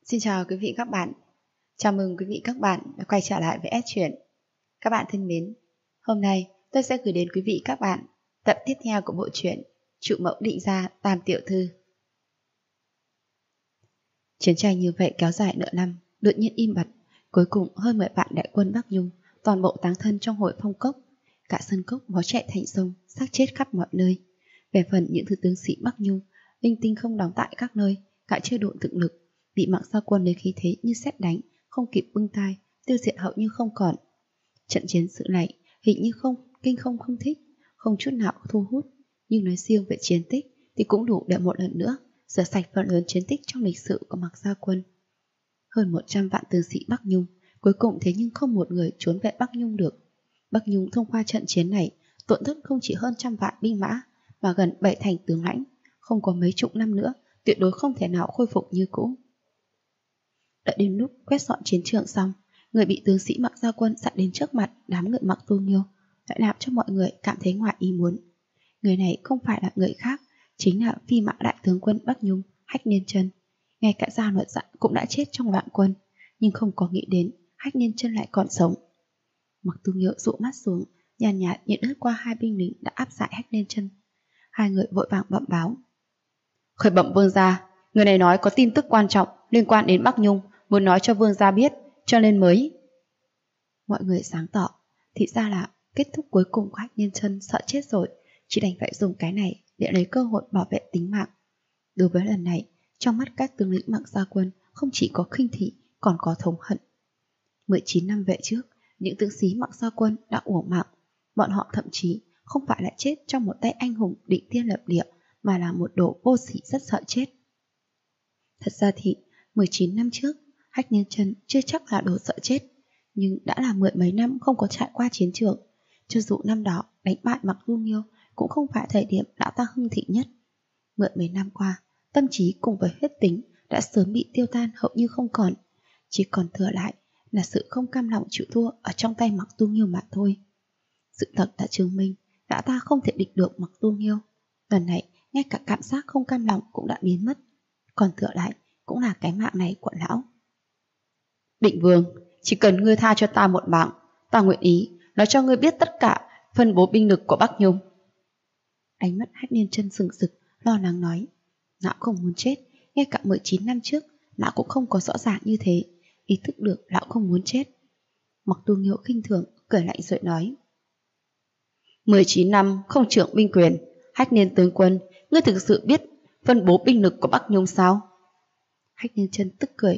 Xin chào quý vị các bạn. Chào mừng quý vị các bạn đã quay trở lại với S Truyện. Các bạn thân mến, hôm nay tôi sẽ gửi đến quý vị các bạn tập tiếp theo của bộ truyện Trụ Mẫu Định Gia Tam Tiểu Thư. Chiến tranh như vậy kéo dài nửa năm, đột nhiên im bặt. Cuối cùng hơn 10 vạn đại quân Bắc Nhung toàn bộ táng thân trong hội phong cốc. Cả sân cốc máu chảy thành sông, xác chết khắp mọi nơi. Về phần những thứ tướng sĩ Bắc Nhung, linh tinh không đóng tại các nơi, cả chưa độ thực lực, bị Mạc Gia Quân lấy khí thế như sét đánh, không kịp bưng tai, tiêu diệt hầu như không còn. Trận chiến sự này hình như không thích, không chút nào thu hút, nhưng nói riêng về chiến tích thì cũng đủ để một lần nữa rửa sạch phần lớn chiến tích trong lịch sử của Mạc Gia Quân. Hơn 100 vạn tướng sĩ Bắc Nhung, cuối cùng thế nhưng không một người trốn về Bắc Nhung được. Bắc Nhung thông qua trận chiến này tổn thất không chỉ hơn 100 vạn binh mã mà gần 7 thành tướng lãnh, không có mấy chục năm nữa tuyệt đối không thể nào khôi phục như cũ. Đợi đến lúc quét dọn chiến trường xong, người bị tướng sĩ Mạc Gia Quân dặn đến trước mặt đám người Mạc Tu Nghiêu lại làm cho mọi người cảm thấy ngoài ý muốn. Người này không phải là người khác, chính là phi mã đại tướng quân Bắc Nhung, Hách Niên Chân. Ngay cả Gia Luật Dặn cũng đã chết trong loạn quân, nhưng không có nghĩ đến Hách Niên Chân lại còn sống. Mạc Tu Nghiêu dụ mắt xuống, nhàn nhạt nhìn lướt qua hai binh lính đã áp giải Hách Niên Chân. Hai người vội vàng bẩm báo: khởi bẩm vương gia, người này nói có tin tức quan trọng liên quan đến Bắc Nhung, muốn nói cho vương gia biết, cho nên mới. Mọi người sáng tỏ, thì ra là kết thúc cuối cùng của Hách Niên Chân sợ chết rồi, chỉ đành phải dùng cái này để lấy cơ hội bảo vệ tính mạng. Đối với lần này, trong mắt các tướng lĩnh Mạc Gia Quân không chỉ có khinh thị, còn có thống hận. 19 năm về trước, những tướng sĩ Mạc Gia Quân đã uổng mạng, bọn họ thậm chí không phải là chết trong một tay anh hùng định thiên lập địa, mà là một đồ vô sỉ rất sợ chết. Thật ra thì 19 năm trước, Hách Niên Chân chưa chắc là đồ sợ chết, nhưng đã là 10 mấy năm không có trải qua chiến trường. Cho dù năm đó đánh bại Mạc Du Nghiêu cũng không phải thời điểm lão ta hưng thịnh nhất. 10 mấy năm qua, tâm trí cùng với huyết tính đã sớm bị tiêu tan hầu như không còn, chỉ còn thừa lại là sự không cam lòng chịu thua ở trong tay Mạc Du Nghiêu mà thôi. Sự thật đã chứng minh lão ta không thể địch được Mạc Du Nghiêu. Lần này ngay cả cảm giác không cam lòng cũng đã biến mất, còn thừa lại cũng là cái mạng này của lão. Định vương, chỉ cần ngươi tha cho ta một mạng, ta nguyện ý nói cho ngươi biết tất cả phân bố binh lực của Bắc Nhung. Ánh mắt Hách Niên Chân sừng sực, lo lắng nói: lão không muốn chết, ngay cả 19 năm trước lão cũng không có rõ ràng như thế, ý thức được lão không muốn chết. Mạc Tu Nghiêu khinh thường cười lạnh rồi nói: 19 năm không trưởng binh quyền, Hách Niên tướng quân, ngươi thực sự biết phân bố binh lực của Bắc Nhung sao? Hách Niên Chân tức cười: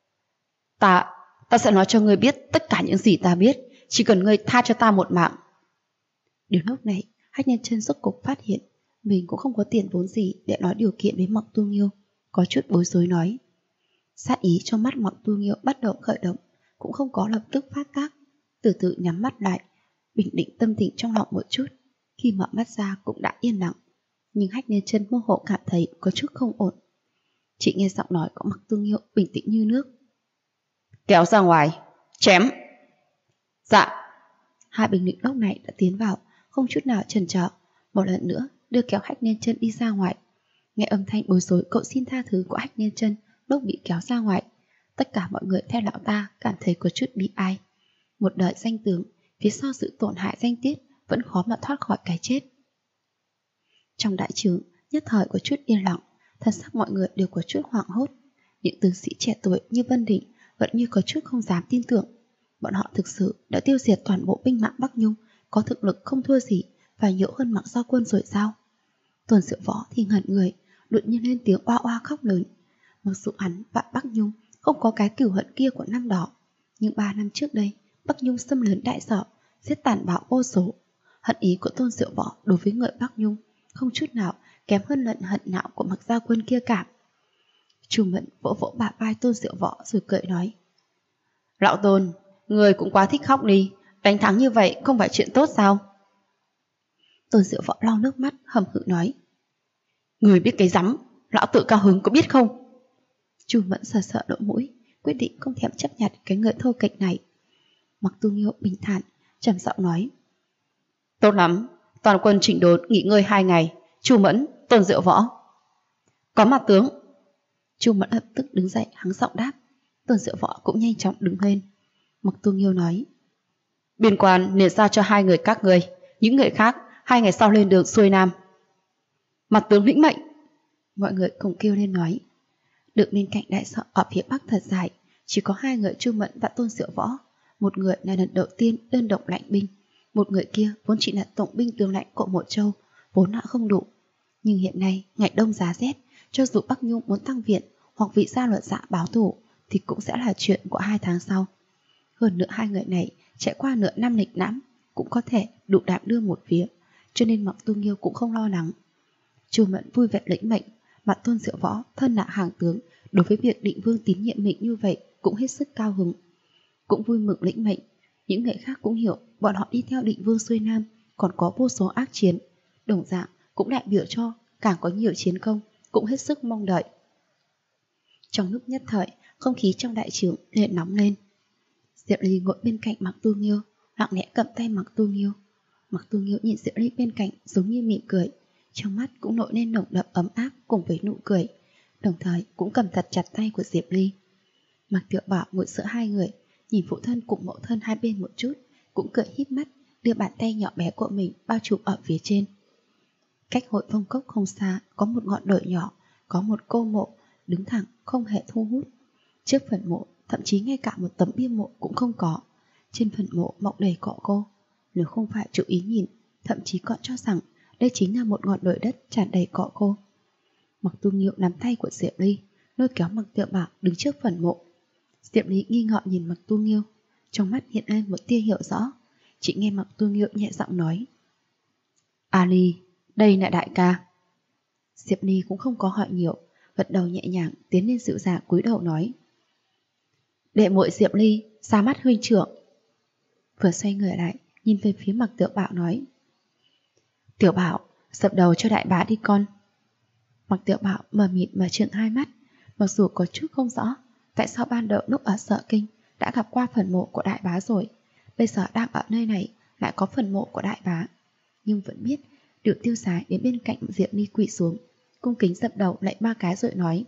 Ta sẽ nói cho ngươi biết tất cả những gì ta biết, chỉ cần ngươi tha cho ta một mạng. Đến lúc này, Hách Niên Chân rốt cục phát hiện mình cũng không có tiền vốn gì để nói điều kiện với Mạc Tu Nghiêu, có chút bối rối nói. Sát ý trong mắt Mạc Tu Nghiêu bắt đầu khởi động, cũng không có lập tức phát tác, từ từ nhắm mắt lại, bình định tâm tình trong lòng một chút. Khi mở mắt ra cũng đã yên lặng, nhưng Hách Niên Chân mơ hồ cảm thấy có chút không ổn. Chỉ nghe giọng nói của Mạc Tu Nghiêu bình tĩnh như nước: kéo ra ngoài, chém. Dạ. Hai binh lính lúc này đã tiến vào, không chút nào chần chờ, một lần nữa đưa kéo Hách Niên Chân đi ra ngoài. Nghe âm thanh bối rối cậu xin tha thứ của Hách Niên Chân lúc bị kéo ra ngoài, tất cả mọi người theo lão ta cảm thấy có chút bi ai. Một đời danh tướng, phía sau sự tổn hại danh tiết vẫn khó mà thoát khỏi cái chết. Trong đại trường nhất thời có chút yên lặng, thân sắc mọi người đều có chút hoảng hốt. Những tướng sĩ trẻ tuổi như Vân Định vẫn như có chút không dám tin tưởng. Bọn họ thực sự đã tiêu diệt toàn bộ binh mã Bắc Nhung, có thực lực không thua gì và nhiều hơn Mạc Gia Quân rồi sao? Tôn Diệu Võ thì ngẩn người, đột nhiên lên tiếng oa oa khóc lớn. Mặc dù hắn và Bắc Nhung không có cái cửu hận kia của năm đó, nhưng 3 năm trước đây Bắc Nhung xâm lấn đại sở, giết tàn bạo vô số. Hận ý của Tôn Diệu Võ đối với người Bắc Nhung không chút nào kém hơn lận hận não của Mạc Gia Quân kia cả. Chu Mẫn vỗ vỗ bả vai Tôn Diệu Võ rồi cười nói: lão Tôn, người cũng quá thích khóc đi, đánh thắng như vậy không phải chuyện tốt sao? Tôn Diệu Võ lau nước mắt hầm hự nói: người biết cái rắm, lão tự cao hứng có biết không? Chu Mẫn sờ sờ lỗ mũi, quyết định không thèm chấp nhận cái người thô kệch này. Mạc Tu Nghiêu bình thản trầm giọng nói: tốt lắm, toàn quân chỉnh đốn nghỉ ngơi 2 ngày. Chu Mẫn, Tôn Diệu Võ. Có mặt tướng. Chu Mẫn lập tức đứng dậy hắng giọng đáp. Tôn Diệu Võ cũng nhanh chóng đứng lên. Mộc Tu Nghiêu nói: Biên quan nên giao cho 2 người các người, những người khác 2 ngày sau lên đường xuôi nam. Mặt tướng lĩnh mệnh. Mọi người cùng kêu lên nói. Đường bên cạnh đại sở ở phía bắc thật dài, chỉ có 2 người Chu Mẫn và Tôn Diệu Võ. Một người là lần đầu tiên đơn độc lãnh binh, một người kia vốn chỉ là tổng binh tướng lãnh của Mộ Châu, vốn đã không đủ. Nhưng hiện nay ngày đông giá rét, cho dù Bắc Nhung muốn tăng viện hoặc vị gia luật dạ báo thù thì cũng sẽ là chuyện của 2 tháng sau. Hơn nữa 2 người này trải qua nửa năm lịch lãm cũng có thể đủ đảm đương một phía, cho nên Mộc Tu Nghiêu cũng không lo lắng. Chu Mẫn vui vẻ lĩnh mệnh, mà Tôn Diệu Võ thân là hàng tướng, đối với việc Định Vương tín nhiệm mình như vậy cũng hết sức cao hứng, cũng vui mừng lĩnh mệnh. Những người khác cũng hiểu bọn họ đi theo Định Vương xuôi nam còn có vô số ác chiến, đồng dạng cũng đại biểu cho càng có nhiều chiến công, cũng hết sức mong đợi. Trong lúc nhất thời, không khí trong đại trướng liền nóng lên. Diệp Ly ngồi bên cạnh Mạc Tu Nghiêu, lặng lẽ cầm tay Mạc Tu Nghiêu. Mạc Tu Nghiêu nhìn Diệp Ly bên cạnh giống như mỉm cười, trong mắt cũng nổi lên nồng đậm ấm áp cùng với nụ cười, đồng thời cũng cầm thật chặt tay của Diệp Ly. Mạc Tiểu Bảo ngồi giữa 2 người, nhìn phụ thân cùng mẫu thân hai bên một chút, cũng cười híp mắt, đưa bàn tay nhỏ bé của mình bao trùm ở phía trên. Cách Hội Phong Cốc không xa có một ngọn đồi nhỏ, có một cô mộ đứng thẳng không hề thu hút. Trước phần mộ thậm chí ngay cả một tấm bia mộ cũng không có. Trên phần mộ mọc đầy cỏ khô. Nếu không phải chú ý nhìn, thậm chí còn cho rằng đây chính là một ngọn đồi đất tràn đầy cỏ khô. Mạc Tu Nghiêu nắm tay của Diệp Ly, lôi kéo Mạc Tiểu Bảo đứng trước phần mộ. Diệp Ly nghi ngờ nhìn Mạc Tu Nghiêu, trong mắt hiện lên một tia hiểu rõ. Chị nghe Mạc Tu Nghiêu nhẹ giọng nói: Ali, đây là đại ca. Diệp Ly cũng không có hỏi nhiều, gật đầu nhẹ nhàng tiến lên dịu dàng cúi đầu nói: Đệ muội Diệp Ly, ra mắt huynh trưởng. Vừa xoay người lại, nhìn về phía Mạc Tiểu Bảo nói: Tiểu Bảo, dập đầu cho đại bá đi con. Mạc Tiểu Bảo mờ mịt mở trừng hai mắt, mặc dù có chút không rõ tại sao ban đầu lúc ở Sở Kinh đã gặp qua phần mộ của đại bá rồi, bây giờ đang ở nơi này lại có phần mộ của đại bá, nhưng vẫn biết Điệu Tiêu Sái đến bên cạnh Diệp Ly quỳ xuống, cung kính dập đầu lại 3 cái rồi nói: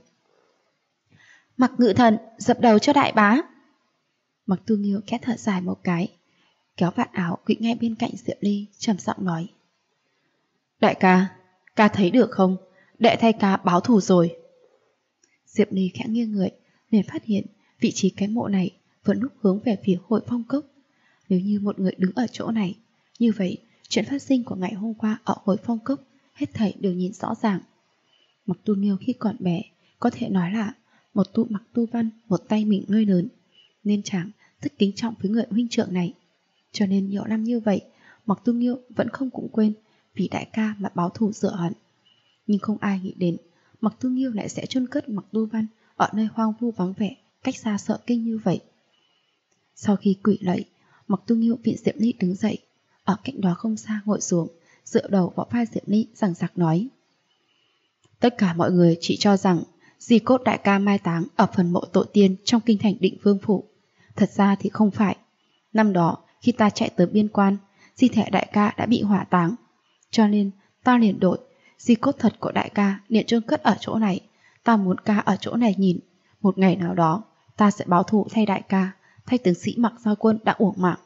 Mạc Ngự Thần, dập đầu cho đại bá. Mạc Tu Nghiêu khẽ thở dài một cái, kéo vạt áo quỳ ngay bên cạnh Diệp Ly, trầm giọng nói: Đại ca, ca thấy được không? Đệ thay ca báo thù rồi. Diệp Ly khẽ nghiêng người, liền phát hiện vị trí cái mộ này vẫn lúc hướng về phía Hội Phong Cốc. Nếu như một người đứng ở chỗ này, như vậy chuyện phát sinh của ngày hôm qua ở Hội Phong Cốc hết thảy đều nhìn rõ ràng. Mạc Tu Nghiêu khi còn bé có thể nói là một tụ Mạc Tu Văn, một tay mình nuôi lớn, nên chàng rất kính trọng với người huynh trưởng này. Cho nên nhiều năm như vậy, Mạc Tu Nghiêu vẫn không cũng quên vì đại ca mà báo thù rửa hận. Nhưng không ai nghĩ đến Mạc Tu Nghiêu lại sẽ chôn cất Mạc Tu Văn ở nơi hoang vu vắng vẻ, cách xa Sở Kinh như vậy. Sau khi quỳ lạy, Mạc Tu Nghiêu viện Diệp Ly đứng dậy, ở cạnh đó không xa ngồi xuống, dựa đầu vào vai Diệp Ly giằng giặc nói: Tất cả mọi người chỉ cho rằng di cốt đại ca mai táng ở phần mộ tổ tiên trong kinh thành Định Vương phủ. Thật ra thì không phải. Năm đó khi ta chạy tới biên quan, di thể đại ca đã bị hỏa táng, cho nên ta liền đổi di cốt thật của đại ca liền chôn cất ở chỗ này. Ta muốn ca ở chỗ này nhìn, một ngày nào đó ta sẽ báo thù thay đại ca, thay tướng sĩ Mạc Giao Quân đã uổng mạng.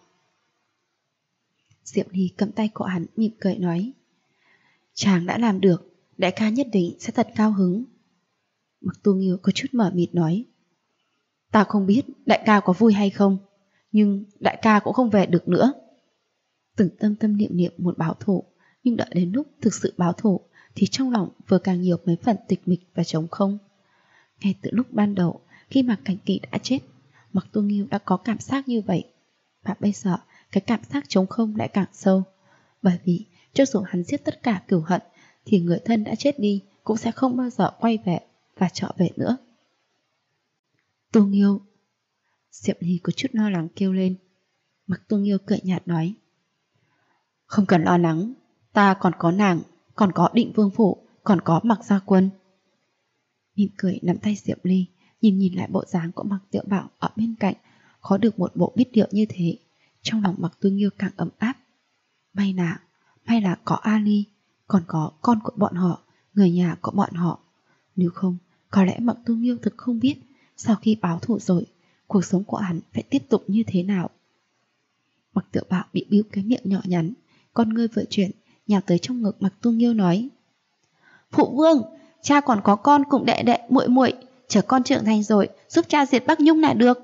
Diệp Ly cầm tay của hắn mỉm cười nói: Chàng đã làm được, đại ca nhất định sẽ thật cao hứng. Mạc Tu Nghiêu có chút mờ mịt nói: Ta không biết đại ca có vui hay không, nhưng đại ca cũng không về được nữa. Từng tâm niệm muốn báo thù, nhưng đợi đến lúc thực sự báo thù thì trong lòng vừa càng nhiều mấy phần tịch mịch và trống không. Ngay từ lúc ban đầu khi mà Cảnh Kỳ đã chết, Mạc Tu Nghiêu đã có cảm giác như vậy, và bây giờ cái cảm giác trống không lại càng sâu. Bởi vì cho dù hắn giết tất cả cửu hận thì người thân đã chết đi cũng sẽ không bao giờ quay về và trở về nữa. Tu Nghiêu. Diệp Ly có chút lo lắng kêu lên. Mạc Tu Nghiêu cười nhạt nói: Không cần lo lắng, ta còn có nàng, còn có Định Vương phủ, còn có Mạc Gia Quân. Mỉm cười nắm tay Diệp Ly, nhìn lại bộ dáng của Mạc Tiểu Bảo ở bên cạnh, có được một bộ biết điệu như thế, trong lòng Mạc Tu Nghiêu càng ấm áp. May là có Ali, còn có con của bọn họ, người nhà của bọn họ. Nếu không, Có lẽ Mặc Tu Nghiêu thực không biết sau khi báo thù rồi, cuộc sống của hắn phải tiếp tục như thế nào. Mặc Tiểu Bảo bị bĩu cái miệng nhỏ nhắn, con ngươi vừa chuyển, nhào tới trong ngực Mặc Tu Nghiêu nói: Phụ vương, cha còn có con cùng đệ đệ muội muội, chờ con trưởng thành rồi giúp cha diệt Bắc Nhung là được.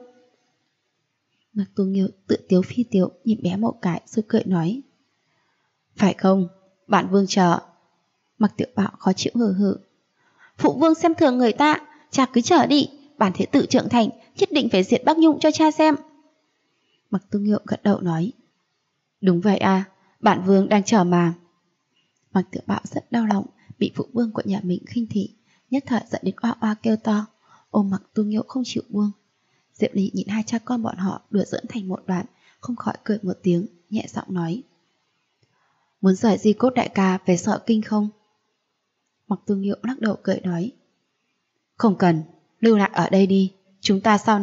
Mặc Tu Nghiêu tự tiếu phi tiếu nhìn bé một cái rồi cười nói: Phải không, bản vương chờ. Mặc Tiểu Bảo khó chịu hừ hừ: Phụ vương xem thường người ta, cha cứ chờ đi, bản thể tự trưởng thành nhất định phải diệt Bắc Nhung cho cha xem. Mặc Tu Nghiêu gật đầu nói: Đúng vậy à, bản vương đang chờ mà. Mặc Tiểu Bảo rất đau lòng bị phụ vương của nhà mình khinh thị, nhất thời giận đến oa oa kêu to, ôm Mặc Tu Nghiêu không chịu buông. Diệp Ly nhìn hai cha con bọn họ đùa giỡn thành một đoạn, không khỏi cười một tiếng, nhẹ giọng nói: Muốn rời Di Cốt đại ca về Sợ Kinh không? Mặc Tu Nghiêu lắc đầu cười nói: Không cần, lưu lại ở đây đi, chúng ta sau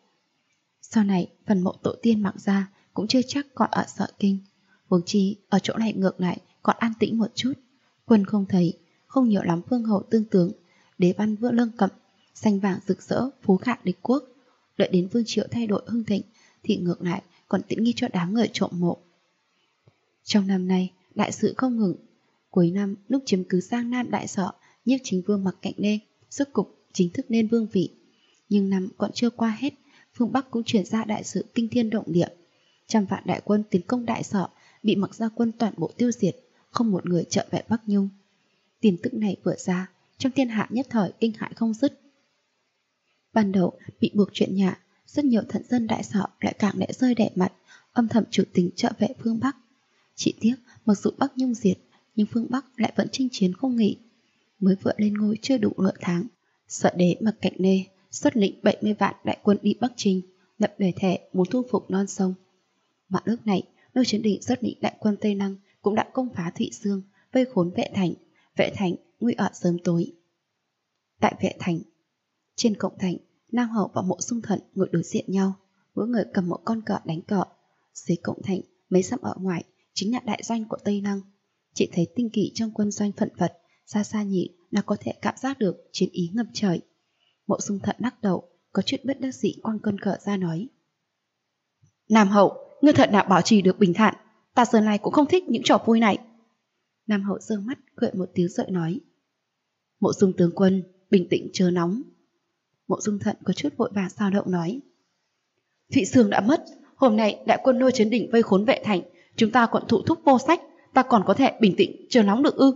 này phần mộ tổ tiên Mặc gia cũng chưa chắc còn ở Sợ Kinh, huống chi ở chỗ này ngược lại còn an tĩnh một chút. Quân không thấy, không nhiều lắm vương hậu tương tướng, đế văn vỡ lương cẩm, xanh vàng rực rỡ, phú khả địch quốc. Đợi đến vương triều thay đổi hưng thịnh thì ngược lại còn tiện nghi cho đám người trộm mộ. Trong năm nay đại sự không ngừng. Cuối năm lúc chiếm cứ Giang Nam đại Sở, Nhiếp Chính Vương Mặc Cạnh Lê rốt cục chính thức lên vương vị. Nhưng năm còn chưa qua hết, phương Bắc cũng chuyển ra đại sự kinh thiên động địa. Trăm vạn đại quân tiến công đại Sở bị Mặc gia quân toàn bộ tiêu diệt, không một người trợ vệ Bắc Nhung. Tin tức này vừa ra, trong thiên hạ nhất thời kinh hãi không dứt. Ban đầu bị buộc chuyện nhà, rất nhiều thần dân đại Sở lại càng lẽ rơi đẻ mặt, âm thầm chủ tình trợ vệ phương Bắc. Chỉ tiếc mặc dù Bắc Nhung diệt, nhưng phương Bắc lại vẫn chinh chiến không nghỉ. Mới vừa lên ngôi chưa đủ nửa tháng, Sợ đế Mặc Cạnh Lê xuất lĩnh 70 vạn đại quân đi Bắc Trinh, lập lời thề muốn thu phục non sông. Mà lúc này, Lôi Chấn Định xuất lĩnh đại quân Tây Lăng cũng đã công phá Thụy Dương, vây khốn Vệ Thành nguy ở sớm tối. Tại Vệ Thành, trên cổng thành, Nam Hậu và Mộ Dung Thận ngồi đối diện nhau, mỗi người cầm một con cờ đánh cờ. Dưới cổng thành, mấy dặm ở ngoài chính là đại doanh của Tây Lăng. Chỉ thấy tinh kỵ trong quân doanh phận phật, xa xa nhìn là có thể cảm giác được chiến ý ngập trời. Mộ Dung Thận lắc đầu, có chút bất đắc dĩ quăng con cờ ra nói: Nam Hậu, ngươi thật nào bảo trì được bình thản, ta giờ này cũng không thích những trò vui này. Nam Hậu giơ mắt cười một tiếng giận nói: Mộ Dung tướng quân, bình tĩnh chớ nóng. Mộ Dung Thận có chút vội vàng sao động nói: Thụy Dương đã mất, hôm nay đại quân Lôi Chấn Đỉnh vây khốn Vệ Thành, chúng ta còn thụ thúc vô sách, ta còn có thể bình tĩnh chờ nóng được ư?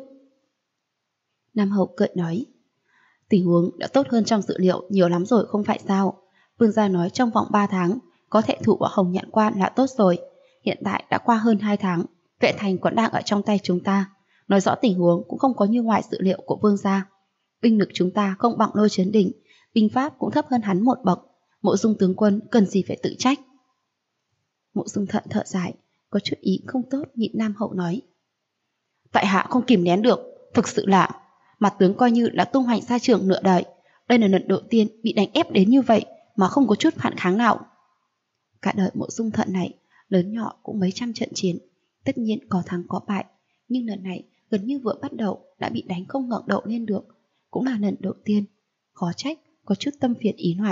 Nam Hậu cười nói: Tình huống đã tốt hơn trong dự liệu nhiều lắm rồi không phải sao? Vương gia nói trong vòng 3 tháng có thể thủ ở Hồng Nhạn Quan là tốt rồi. Hiện tại đã qua hơn 2 tháng, Vệ Thành còn đang ở trong tay chúng ta. Nói rõ tình huống cũng không có như ngoài dự liệu của Vương gia. Binh lực chúng ta không bằng Lôi Chấn Đỉnh, binh pháp cũng thấp hơn hắn một bậc. Mộ Dung tướng quân cần gì phải tự trách. Mộ Dung Thận thở dài, có chút ý không tốt nhịn Nam Hậu nói: Tại hạ không kìm nén được, thực sự là mặt tướng coi như là tung hoành xa trường nửa đời. Đây là lần đầu tiên bị đánh ép đến như vậy mà không có chút phản kháng nào. Cả đời Mộ Dung Thận này lớn nhỏ cũng mấy trăm trận chiến, tất nhiên có thắng có bại, nhưng lần này gần như vừa bắt đầu đã bị đánh không ngẩng đầu lên được, cũng là lần đầu tiên. Khó trách có chút tâm phiền ý loạn.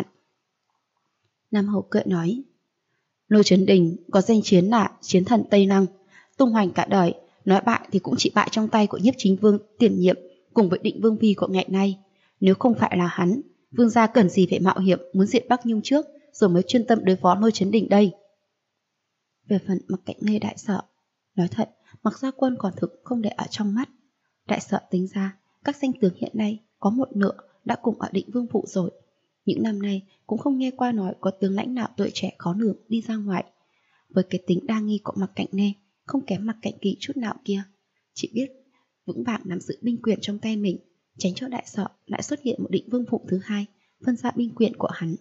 Nam Hậu cười nói: Lôi Chấn Đình có danh chiến là chiến thần Tây Lăng, tung hoành cả đời, nói bại thì cũng chỉ bại trong tay của Nhiếp Chính Vương tiền nhiệm cùng với Định Vương phi của ngày nay. Nếu không phải là hắn, Vương gia cần gì phải mạo hiểm muốn diệt Bắc Nhung trước rồi mới chuyên tâm đối phó Lôi Chấn Đình đây. Về phần Mặc Cạnh Lê đại Sợ, nói thật Mặc gia quân còn thực không để ở trong mắt. Đại Sợ tính ra các danh tướng hiện nay có một nửa đã cùng ở Định Vương phủ rồi. Những năm nay cũng không nghe qua nói có tướng lãnh nào tuổi trẻ khó lường đi ra ngoài. Với cái tính đa nghi của Mặc Cạnh Lê không kém Mặc Cạnh Kỳ chút nào kia, chỉ biết vững vàng nắm giữ binh quyền trong tay mình, tránh cho đại Sợ lại xuất hiện một Định Vương phủ thứ hai phân ra binh quyền của hắn.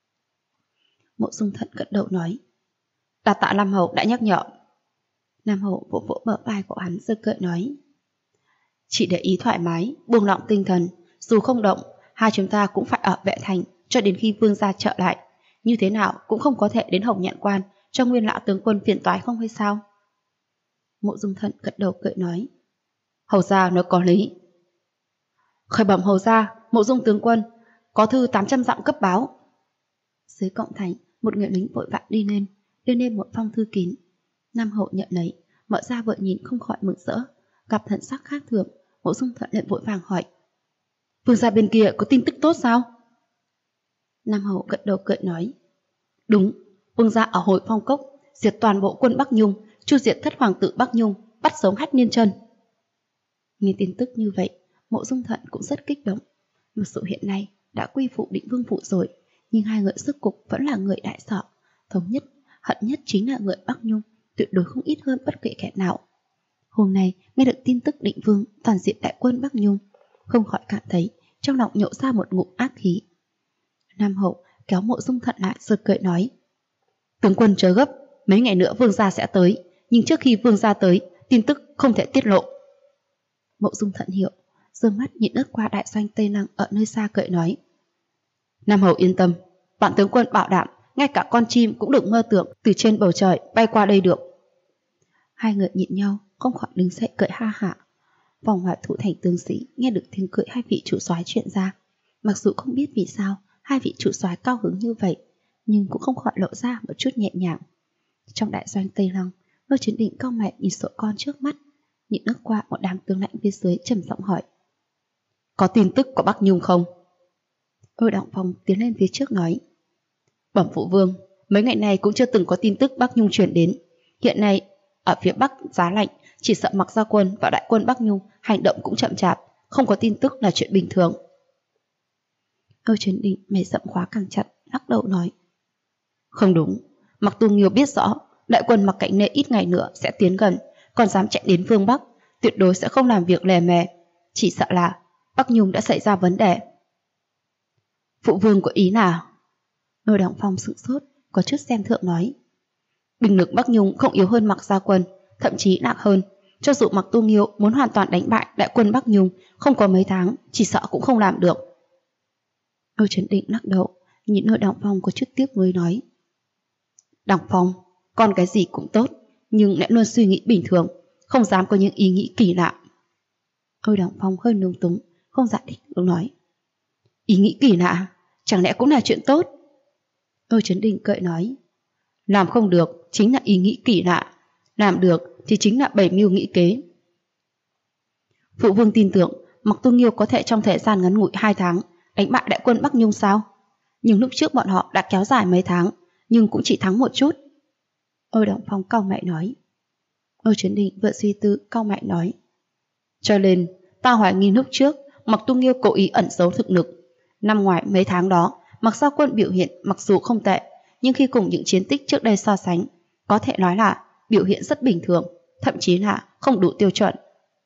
Mộ Dung Thận gật đầu nói: Đa tạ Nam Hậu đã nhắc nhở. Nam Hậu vỗ vỗ bờ vai của hắn giơ cười nói: Chỉ để ý thoải mái, buông lỏng tinh thần, dù không động, hai chúng ta cũng phải ở Vệ Thành cho đến khi Vương gia trở lại. Như thế nào cũng không có thể đến Hồng Nhạn Quan cho Nguyên lão tướng quân phiền toái không hay sao? Mộ Dung Thận gật đầu cười nói: Hầu gia nói có lý. Khởi bẩm hầu gia, Mộ Dung tướng quân, có thư 800 dặm cấp báo. Dưới cổng thành, một người lính vội vã đi lên một phong thư kín. Nam Hậu nhận lấy, mở ra vợ nhìn không khỏi mừng rỡ, gặp thần sắc khác thường, Mộ Dung Thận lại vội vàng hỏi: Vương gia bên kia có tin tức tốt sao? Nam Hậu gật đầu cười nói: Đúng, vương gia ở Hồi Phong Cốc diệt toàn bộ quân Bắc Nhung, chu diệt thất hoàng tử Bắc Nhung, bắt sống Hách Niên Chân. Nghe tin tức như vậy, Mộ Dung Thận cũng rất kích động. Mặc dù hiện nay đã quy phụ Định Vương phủ rồi, nhưng hai người sức cục vẫn là người đại sở, thống nhất, hận nhất chính là người Bắc Nhung, tuyệt đối không ít hơn bất kể kẻ nào. Hôm nay nghe được tin tức Định Vương toàn diện đại quân Bắc Nhung, không khỏi cảm thấy trong lòng nhộ ra một ngụm ác khí. Nam Hậu kéo Mộ Dung Thận lại rồi cười nói: Tướng quân chớ gấp, mấy ngày nữa vương gia sẽ tới, nhưng trước khi vương gia tới, tin tức không thể tiết lộ. Mộ Dung Thận hiểu, dương mắt nhìn lướt qua đại doanh Tây Lăng ở nơi xa cười nói: Nam Hậu yên tâm, bản tướng quân bảo đảm, ngay cả con chim cũng đừng mơ tưởng từ trên bầu trời bay qua đây được. Hai người nhìn nhau, không khỏi đứng dậy cười ha hả. Vòng ngoài thủ thành tướng sĩ nghe được tiếng cười hai vị chủ soái truyền ra, mặc dù không biết vì sao hai vị chủ soái cao hứng như vậy, nhưng cũng không khỏi lộ ra một chút nhẹ nhàng. Trong đại doanh Tây Lăng, Lôi Chiến Định cau mày nhìn sổ con trước mắt, nhìn lướt qua một đám tướng lãnh phía dưới trầm giọng hỏi: Có tin tức của Bắc Nhung không? Lôi Đặng Phong tiến lên phía trước nói: Bẩm phụ vương, mấy ngày nay cũng chưa từng có tin tức Bắc Nhung truyền đến. Hiện nay ở phía Bắc giá lạnh, chỉ sợ Mặc Gia quân và đại quân Bắc Nhung hành động cũng chậm chạp, không có tin tức là chuyện bình thường. Lôi Chiến Định mày rậm khóa càng chặt, lắc đầu nói: Không đúng, Mặc Tu Nghiêu biết rõ đại quân Mặc Cảnh Nê ít ngày nữa sẽ tiến gần, còn dám chạy đến phương Bắc, tuyệt đối sẽ không làm việc lè mè, chỉ sợ là Bắc Nhung đã xảy ra vấn đề. Phụ vương có ý nào? Lôi Đặng Phong sửng sốt, có chút xem thượng nói: Binh lực Bắc Nhung không yếu hơn Mặc Gia quân, thậm chí nặng hơn. Cho dù Mặc Tu Nghiêu muốn hoàn toàn đánh bại đại quân Bắc Nhung, không có mấy tháng, chỉ sợ cũng không làm được. Lôi Trấn Định lắc đầu, nhìn Lôi Đặng Phong có chút tiếc nuối nói: Đặng Phong, con cái gì cũng tốt, nhưng lại luôn suy nghĩ bình thường, không dám có những ý nghĩ kỳ lạ. Lôi Đặng Phong hơi lúng túng, không giải thích được nói: Ý nghĩ kỳ lạ, chẳng lẽ cũng là chuyện tốt? Lôi Trấn Định cười nói: Làm không được chính là ý nghĩ kỳ lạ, làm được thì chính là bày mưu nghĩ kế. Phụ vương tin tưởng Mặc Tu Nghiêu có thể trong thời gian ngắn ngủi 2 tháng đánh bại đại quân Bắc Nhung sao? Nhưng lúc trước bọn họ đã kéo dài mấy tháng, nhưng cũng chỉ thắng một chút. Lôi Đặng Phong cau mày nói. Lôi Trấn Định vừa suy tư cau mày nói: Cho nên ta hoài nghi lúc trước Mặc Tu Nghiêu cố ý ẩn giấu thực lực. Năm ngoài mấy tháng đó, Mặc Gia quân biểu hiện mặc dù không tệ, nhưng khi cùng những chiến tích trước đây so sánh, có thể nói là biểu hiện rất bình thường, thậm chí là không đủ tiêu chuẩn.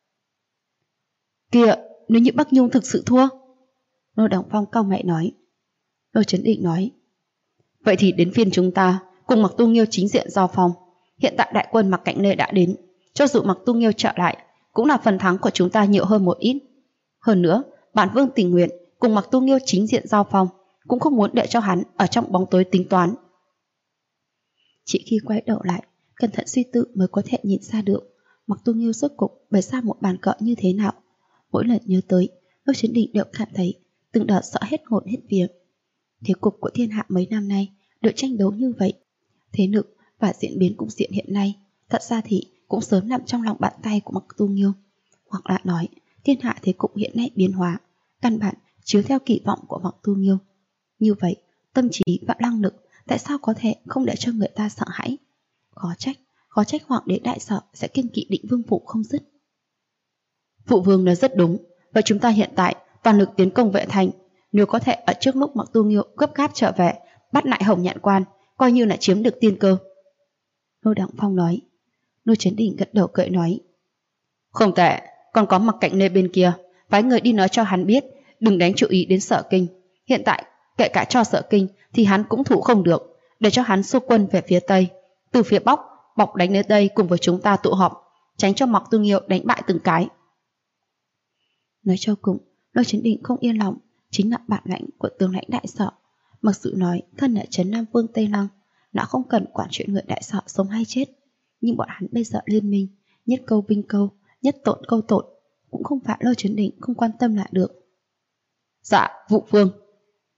Kìa, nếu như Bắc Nhung thực sự thua? Lôi Đặng Phong cau mày nói. Lôi Trấn Định nói: Vậy thì đến phiên chúng ta cùng Mặc Tu Nghiêu chính diện giao phong. Hiện tại đại quân Mặc Cảnh Lê đã đến, cho dù Mặc Tu Nghiêu trở lại, cũng là phần thắng của chúng ta nhiều hơn một ít. Hơn nữa, bản vương tình nguyện cùng Mặc Tu Nghiêu chính diện giao phong, cũng không muốn để cho hắn ở trong bóng tối tính toán. Chỉ khi quay đầu lại, cẩn thận suy tư mới có thể nhìn ra được Mặc Tu Nghiêu rốt cục bày ra một bàn cờ như thế nào. Mỗi lần nhớ tới, Lôi Trấn Định đều cảm thấy từng đợt sợ hết hồn hết vía. Thế cục của thiên hạ mấy năm nay được tranh đấu như vậy, thế lực và diễn biến cục diện hiện nay thật ra thì cũng sớm nằm trong lòng bàn tay của Mặc Tu Nghiêu. Hoặc là nói, thiên hạ thế cục hiện nay biến hóa, căn bản chiếu theo kỳ vọng của Mặc Tu Nghiêu. Như vậy, tâm trí và năng lực tại sao có thể không để cho người ta sợ hãi? Khó trách hoàng đế đại sở sẽ kiêng kỵ Định Vương phủ không dứt. Phụ vương nói rất đúng, và chúng ta hiện tại toàn lực tiến công Vệ Thành, nếu có thể ở trước lúc Mặc Tu Nghiêu gấp gáp trở về, bắt lại Hồng Nhạn Quan, coi như là chiếm được tiên cơ. Lôi Đặng Phong nói. Lôi Trấn Định gật đầu cười nói: Không tệ, còn có Mặc Cảnh Lê bên kia, phái người đi nói cho hắn biết đừng đánh chú ý đến Sở Kinh. Hiện tại kể cả cho Sở Kinh thì hắn cũng thủ không được, để cho hắn xua quân về phía Tây, từ phía Bắc bọc đánh đến đây cùng với chúng ta tụ họp, tránh cho Mặc Tu Nghiêu đánh bại từng cái. Nói cho cùng, Lôi Trấn Định không yên lòng chính là bản lãnh của tướng lãnh đại sở. Mặc dù nói thân ở trấn Nam Vương Tây Lăng, đã không cần quản chuyện người đại sở sống hay chết, nhưng bọn hắn bây giờ liên minh, nhất câu binh câu, nhất tộn câu tộn, cũng không phải Lôi Trấn Định không quan tâm lại được. Dạ, vụ vương.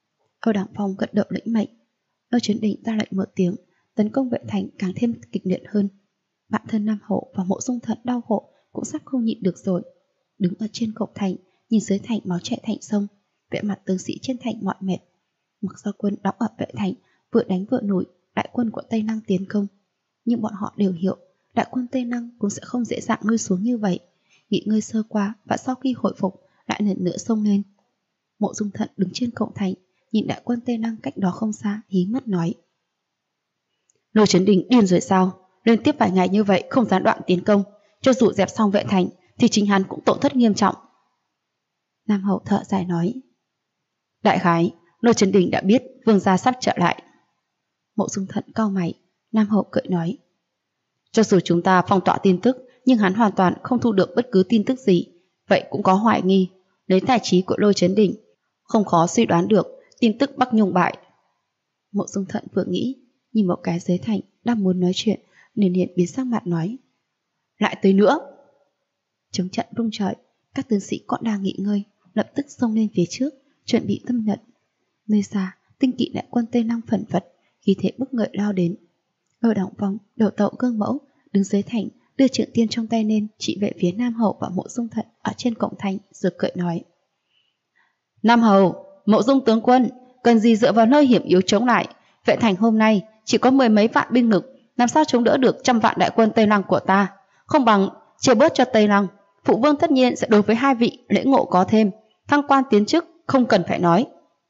Âu Đặng Phong gật đầu lĩnh mệnh. Lôi Chấn Định ra lệnh một tiếng, tấn công vệ thành càng thêm kịch liệt hơn. Bản thân Nam Hậu và Mộ Dung Thận đau hộ cũng sắp không nhịn được rồi. Đứng ở trên cổng thành, nhìn dưới thành máu chảy thành sông, vẻ mặt tướng sĩ trên thành mỏi mệt. Mặc do quân đóng ở vệ thành vừa đánh vừa nổi đại quân của Tây Lăng tiến công, nhưng bọn họ đều hiểu đại quân Tây Lăng cũng sẽ không dễ dàng lui xuống như vậy. Nghỉ ngơi sơ qua và sau khi hồi phục lại lần nữa xông lên. Mộ Dung Thận đứng trên cổng thành, nhìn đại quân Tây Lăng cách đó không xa, hí mắt nói: Lôi Chấn Định điên rồi sao? Liên tiếp vài ngày như vậy không gián đoạn tiến công, cho dù dẹp xong vệ thành thì chính hắn cũng tổn thất nghiêm trọng. Nam Hậu thở dài nói: Đại khái, Lôi Chấn Định đã biết vương gia sắp trở lại. Mộ Dung Thận cau mày. Nam Hậu cười nói: Cho dù chúng ta phong tỏa tin tức, nhưng hắn hoàn toàn không thu được bất cứ tin tức gì, vậy cũng có hoài nghi. Lấy tài trí của Lôi Chấn Định, không khó suy đoán được tin tức Bắc Nhung bại. Mộ Dung Thận vừa nghĩ, nhìn một cái dưới thành đang muốn nói chuyện, liền hiện biến sắc mặt nói: Lại tới nữa. Chống trận rung trời, các tướng sĩ còn đang nghỉ ngơi lập tức xông lên phía trước, chuẩn bị tâm nhận. Nơi xa, tinh kỵ đại quân Tây Lăng phẩn phật, khí thế bức ngợi lao đến. Lôi Đặng Phong đầu tậu gương mẫu, đứng dưới thành, đưa trượng tiên trong tay lên, chỉ về phía Nam Hậu và Mộ Dung Thận ở trên cổng thành, rồi cười nói: Nam Hậu, Mộ Dung tướng quân, cần gì dựa vào nơi hiểm yếu chống lại? Vệ thành hôm nay chỉ có 10 mấy vạn binh lực, làm sao chống đỡ được 100 vạn đại quân Tây Lăng của ta? Không bằng chia bớt cho Tây Lăng. Phụ vương tất nhiên sẽ đối với hai vị lễ ngộ có thêm, thăng quan tiến chức không cần phải nói.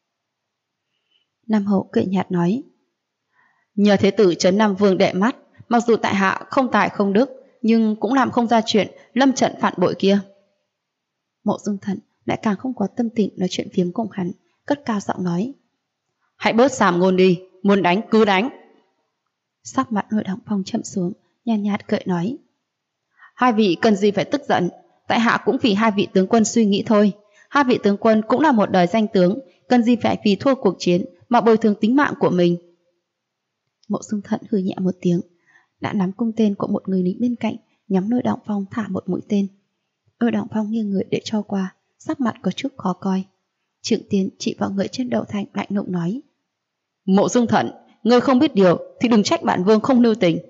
Nam Hậu cười nhạt nói: Nhờ thế tử Trấn Nam Vương đệ mắt, mặc dù tại hạ không tài không đức, nhưng cũng làm không ra chuyện lâm trận phản bội kia. Mộ Dung Thận lại càng không có tâm tình nói chuyện phiếm cùng hắn, cất cao giọng nói: Hãy bớt sàm ngôn đi, muốn đánh cứ đánh. Sắc mặt Lôi Đặng Phong chậm xuống, nhàn nhạt cười nói: Hai vị cần gì phải tức giận, tại hạ cũng vì hai vị tướng quân suy nghĩ thôi. Hai vị tướng quân cũng là một đời danh tướng, cần gì phải vì thua cuộc chiến mà bồi thường tính mạng của mình. Mộ Dung Thận hừ nhẹ một tiếng, đã nắm cung tên của một người lính bên cạnh, nhắm Lôi Đặng Phong thả một mũi tên. Lôi Đặng Phong nghiêng người để cho qua, sắc mặt có chút khó coi. Trượng Tiến chỉ vào người trên đầu thành lạnh lùng nói: Mộ Dung Thận, ngươi không biết điều thì đừng trách bản vương không lưu tình.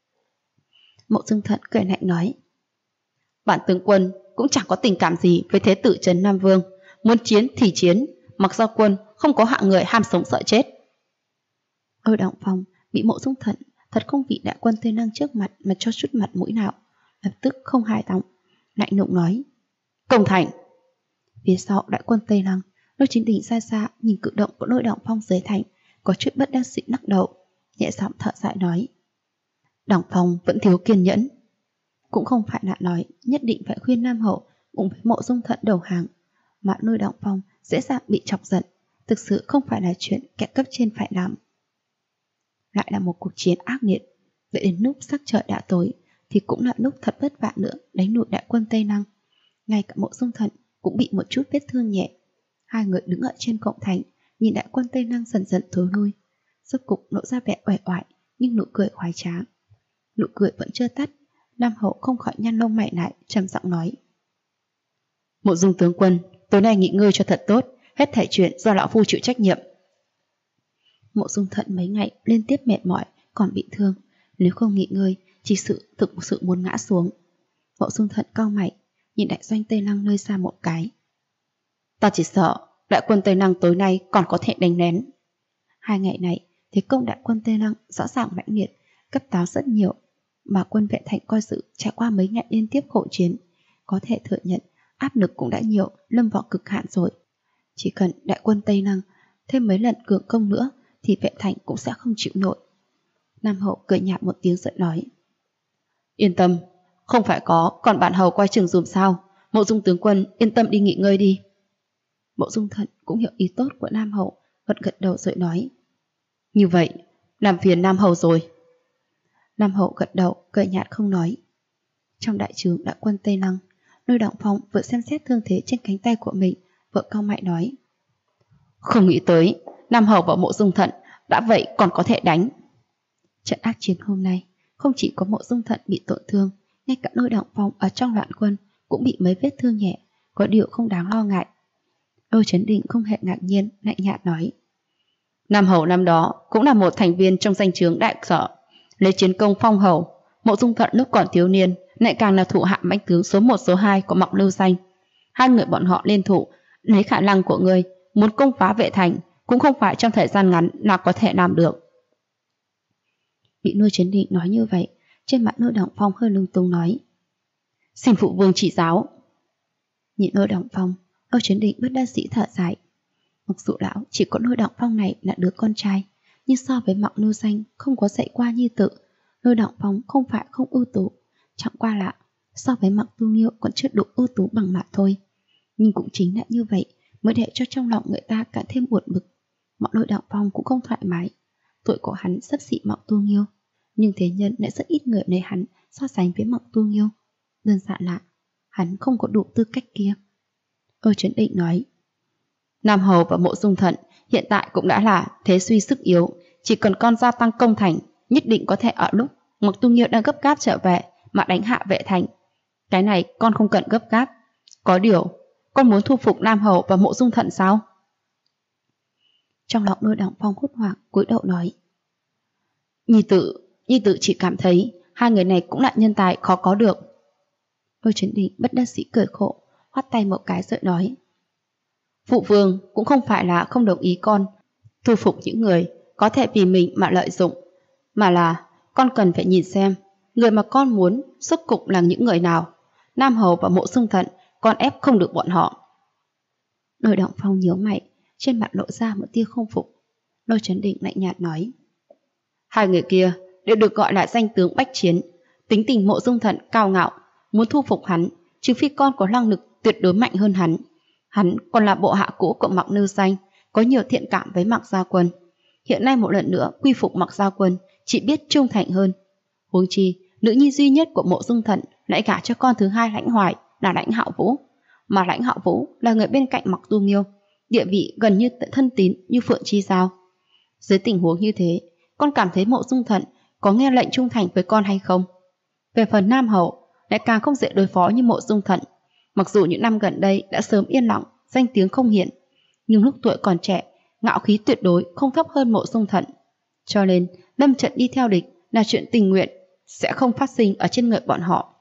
Mộ Dung Thận cười lạnh nói: Bản tướng quân cũng chẳng có tình cảm gì với thế tử Trấn Nam Vương, muốn chiến thì chiến, mặc do quân không có hạng người ham sống sợ chết. Lôi Đặng Phong bị Mộ Dung Thận thật không vị đại quân Tây Lăng trước mặt mà cho chút mặt mũi nào, lập tức không hài lòng, lạnh lùng nói: Công thành. Phía sau đại quân Tây Lăng, Lôi Chấn Định xa xa nhìn cử động của Lôi Đặng Phong dưới thành, có chút bất đắc dĩ lắc đầu, nhẹ giọng thở dài nói: Đặng Phong vẫn thiếu kiên nhẫn. Cũng không phải là nói nhất định phải khuyên Nam Hậu cùng với Mộ Dung Thận đầu hàng, mà Lôi Đặng Phong dễ dàng bị chọc giận, thực sự không phải là chuyện kẻ cấp trên phải làm. Lại là một cuộc chiến ác liệt, vậy đến lúc sắc trời đã tối thì cũng là lúc thật vất vả nữa đánh lùi đại quân Tây Lăng. Ngay cả Mộ Dung Thận cũng bị một chút vết thương nhẹ. Hai người đứng ở trên cổng thành, nhìn đại quân Tây Lăng dần dần thối lui, rốt cục lộ ra vẻ uể oải nhưng nụ cười khoái trá. Nụ cười vẫn chưa tắt, Nam Hậu không khỏi nhăn lông mày lại, trầm giọng nói: Mộ Dung tướng quân, tối nay nghỉ ngơi cho thật tốt, hết thảy chuyện do lão phu chịu trách nhiệm. Mộ Dung Thận mấy ngày liên tiếp mệt mỏi, còn bị thương, nếu không nghỉ ngơi chỉ thực sự muốn ngã xuống. Mộ Dung Thận cau mày, nhìn đại doanh Tây Lăng nơi xa một cái. Ta chỉ sợ đại quân Tây Lăng tối nay còn có thể đánh lén. Hai ngày này thế công đại quân Tây Lăng rõ ràng mãnh liệt, cấp táo rất nhiều, mà quân vệ thành coi sự trải qua mấy ngày liên tiếp khổ chiến, có thể thừa nhận áp lực cũng đã nhiều, lâm vào cực hạn rồi. Chỉ cần đại quân Tây Lăng thêm mấy lần cường công nữa thì vệ thành cũng sẽ không chịu nổi. Nam Hậu cười nhạt một tiếng giận nói: Yên tâm, không phải còn bản hầu coi chừng dùm sao. Mộ Dung tướng quân yên tâm đi nghỉ ngơi đi. Mộ Dung Thận cũng hiểu ý tốt của Nam Hậu, gật đầu rồi nói: Như vậy làm phiền Nam Hầu rồi. Nam Hậu gật đầu cười nhạt không nói. Trong đại trướng đại quân Tây Lăng, Lôi Đặng Phong vừa xem xét thương thế trên cánh tay của mình, vợ cau mày nói: Không nghĩ tới Nam Hầu và Mộ Dung Thận đã vậy còn có thể đánh. Trận ác chiến hôm nay không chỉ có Mộ Dung Thận bị tổn thương, ngay cả Lôi Đặng Phong ở trong loạn quân cũng bị mấy vết thương nhẹ, có điều không đáng lo ngại. Lôi Chấn Định không hề ngạc nhiên, lạnh nhạt nói: Nam Hầu năm đó cũng là một thành viên trong danh chướng đại sở, lấy chiến công phong hầu. Mộ Dung Thận lúc còn thiếu niên lại càng là thủ hạ mãnh tướng số 1 số 2 của Mộng Lưu Danh. Hai người bọn họ liên thủ, lấy khả năng của ngươi muốn công phá Vệ Thành cũng không phải trong thời gian ngắn là có thể làm được. Bị Nuôi Chấn Định nói như vậy, trên mặt Lôi Động Phong hơi lung tung nói: Xin phụ vương chỉ giáo. Nhìn Lôi Động Phong, Lôi Chấn Định bất đắc dĩ thở dài. Mặc dù lão chỉ có Lôi Động Phong này là đứa con trai, nhưng so với Mộng Lưu Danh không có dạy qua nhi tự, Lôi Động Phong không phải không ưu tú, chẳng qua là so với Mộng Tu Nghiêu còn chưa đủ ưu tú bằng mà thôi. Nhưng cũng chính là như vậy mới để cho trong lòng người ta càng thêm buồn bực. Lôi Động Phong cũng không thoải mái. Tuổi của hắn xấp xỉ Mộng Tu Nghiêu, nhưng thế nhân lại rất ít người lấy hắn so sánh với Mộng Tu Nghiêu. Đơn giản là hắn không có đủ tư cách kia. Lôi Chấn Định nói: Nam Hầu và Mộ Dung Thận hiện tại cũng đã là thế suy sức yếu, chỉ cần con gia tăng công thành, nhất định có thể ở lúc Mộng Tu Nghiêu đang gấp gáp trở về mà đánh hạ Vệ Thành. Cái này con không cần gấp gáp. Có điều, con muốn thu phục Nam Hầu và Mộ Dung Thận sao? Trong lòng Lôi Động Phong hốt hoảng cúi đầu nói: Nhi tử chỉ cảm thấy hai người này cũng là nhân tài khó có được. Lôi Chấn Định bất đắc dĩ cười khổ, khoát tay một cái rồi nói: Phụ vương cũng không phải là không đồng ý con thu phục những người có thể vì mình mà lợi dụng, mà là con cần phải nhìn xem người mà con muốn rốt cục là những người nào. Nam Hầu và Mộ Dung Thận con ép không được bọn họ. Lôi Động Phong nhíu mày, trên mặt lộ ra một tia không phục. Lôi Chấn Định lạnh nhạt nói: Hai người kia đều được gọi là danh tướng bách chiến, tính tình Mộ Dung Thận cao ngạo, muốn thu phục hắn trừ phi con có năng lực tuyệt đối mạnh hơn hắn. Hắn còn là bộ hạ cũ của Mộng Lưu Danh, có nhiều thiện cảm với Mạc Gia Quân. Hiện nay một lần nữa quy phục Mạc Gia Quân, chỉ biết trung thành hơn. Huống chi nữ nhi duy nhất của Mộ Dung Thận lại gả cho con thứ hai Lãnh Hoài là Lãnh Hạo Vũ, mà Lãnh Hạo Vũ là người bên cạnh Mạc Tu Nghiêu, địa vị gần như thân tín như Phượng Chi Giao. Dưới tình huống như thế, con cảm thấy Mộ Dung Thận có nghe lệnh trung thành với con hay không? Về phần Nam Hầu, lại càng không dễ đối phó như Mộ Dung Thận. Mặc dù những năm gần đây đã sớm yên lặng, danh tiếng không hiện, nhưng lúc tuổi còn trẻ, ngạo khí tuyệt đối không thấp hơn Mộ Dung Thận. Cho nên lâm trận đi theo địch là chuyện tình nguyện, sẽ không phát sinh ở trên người bọn họ.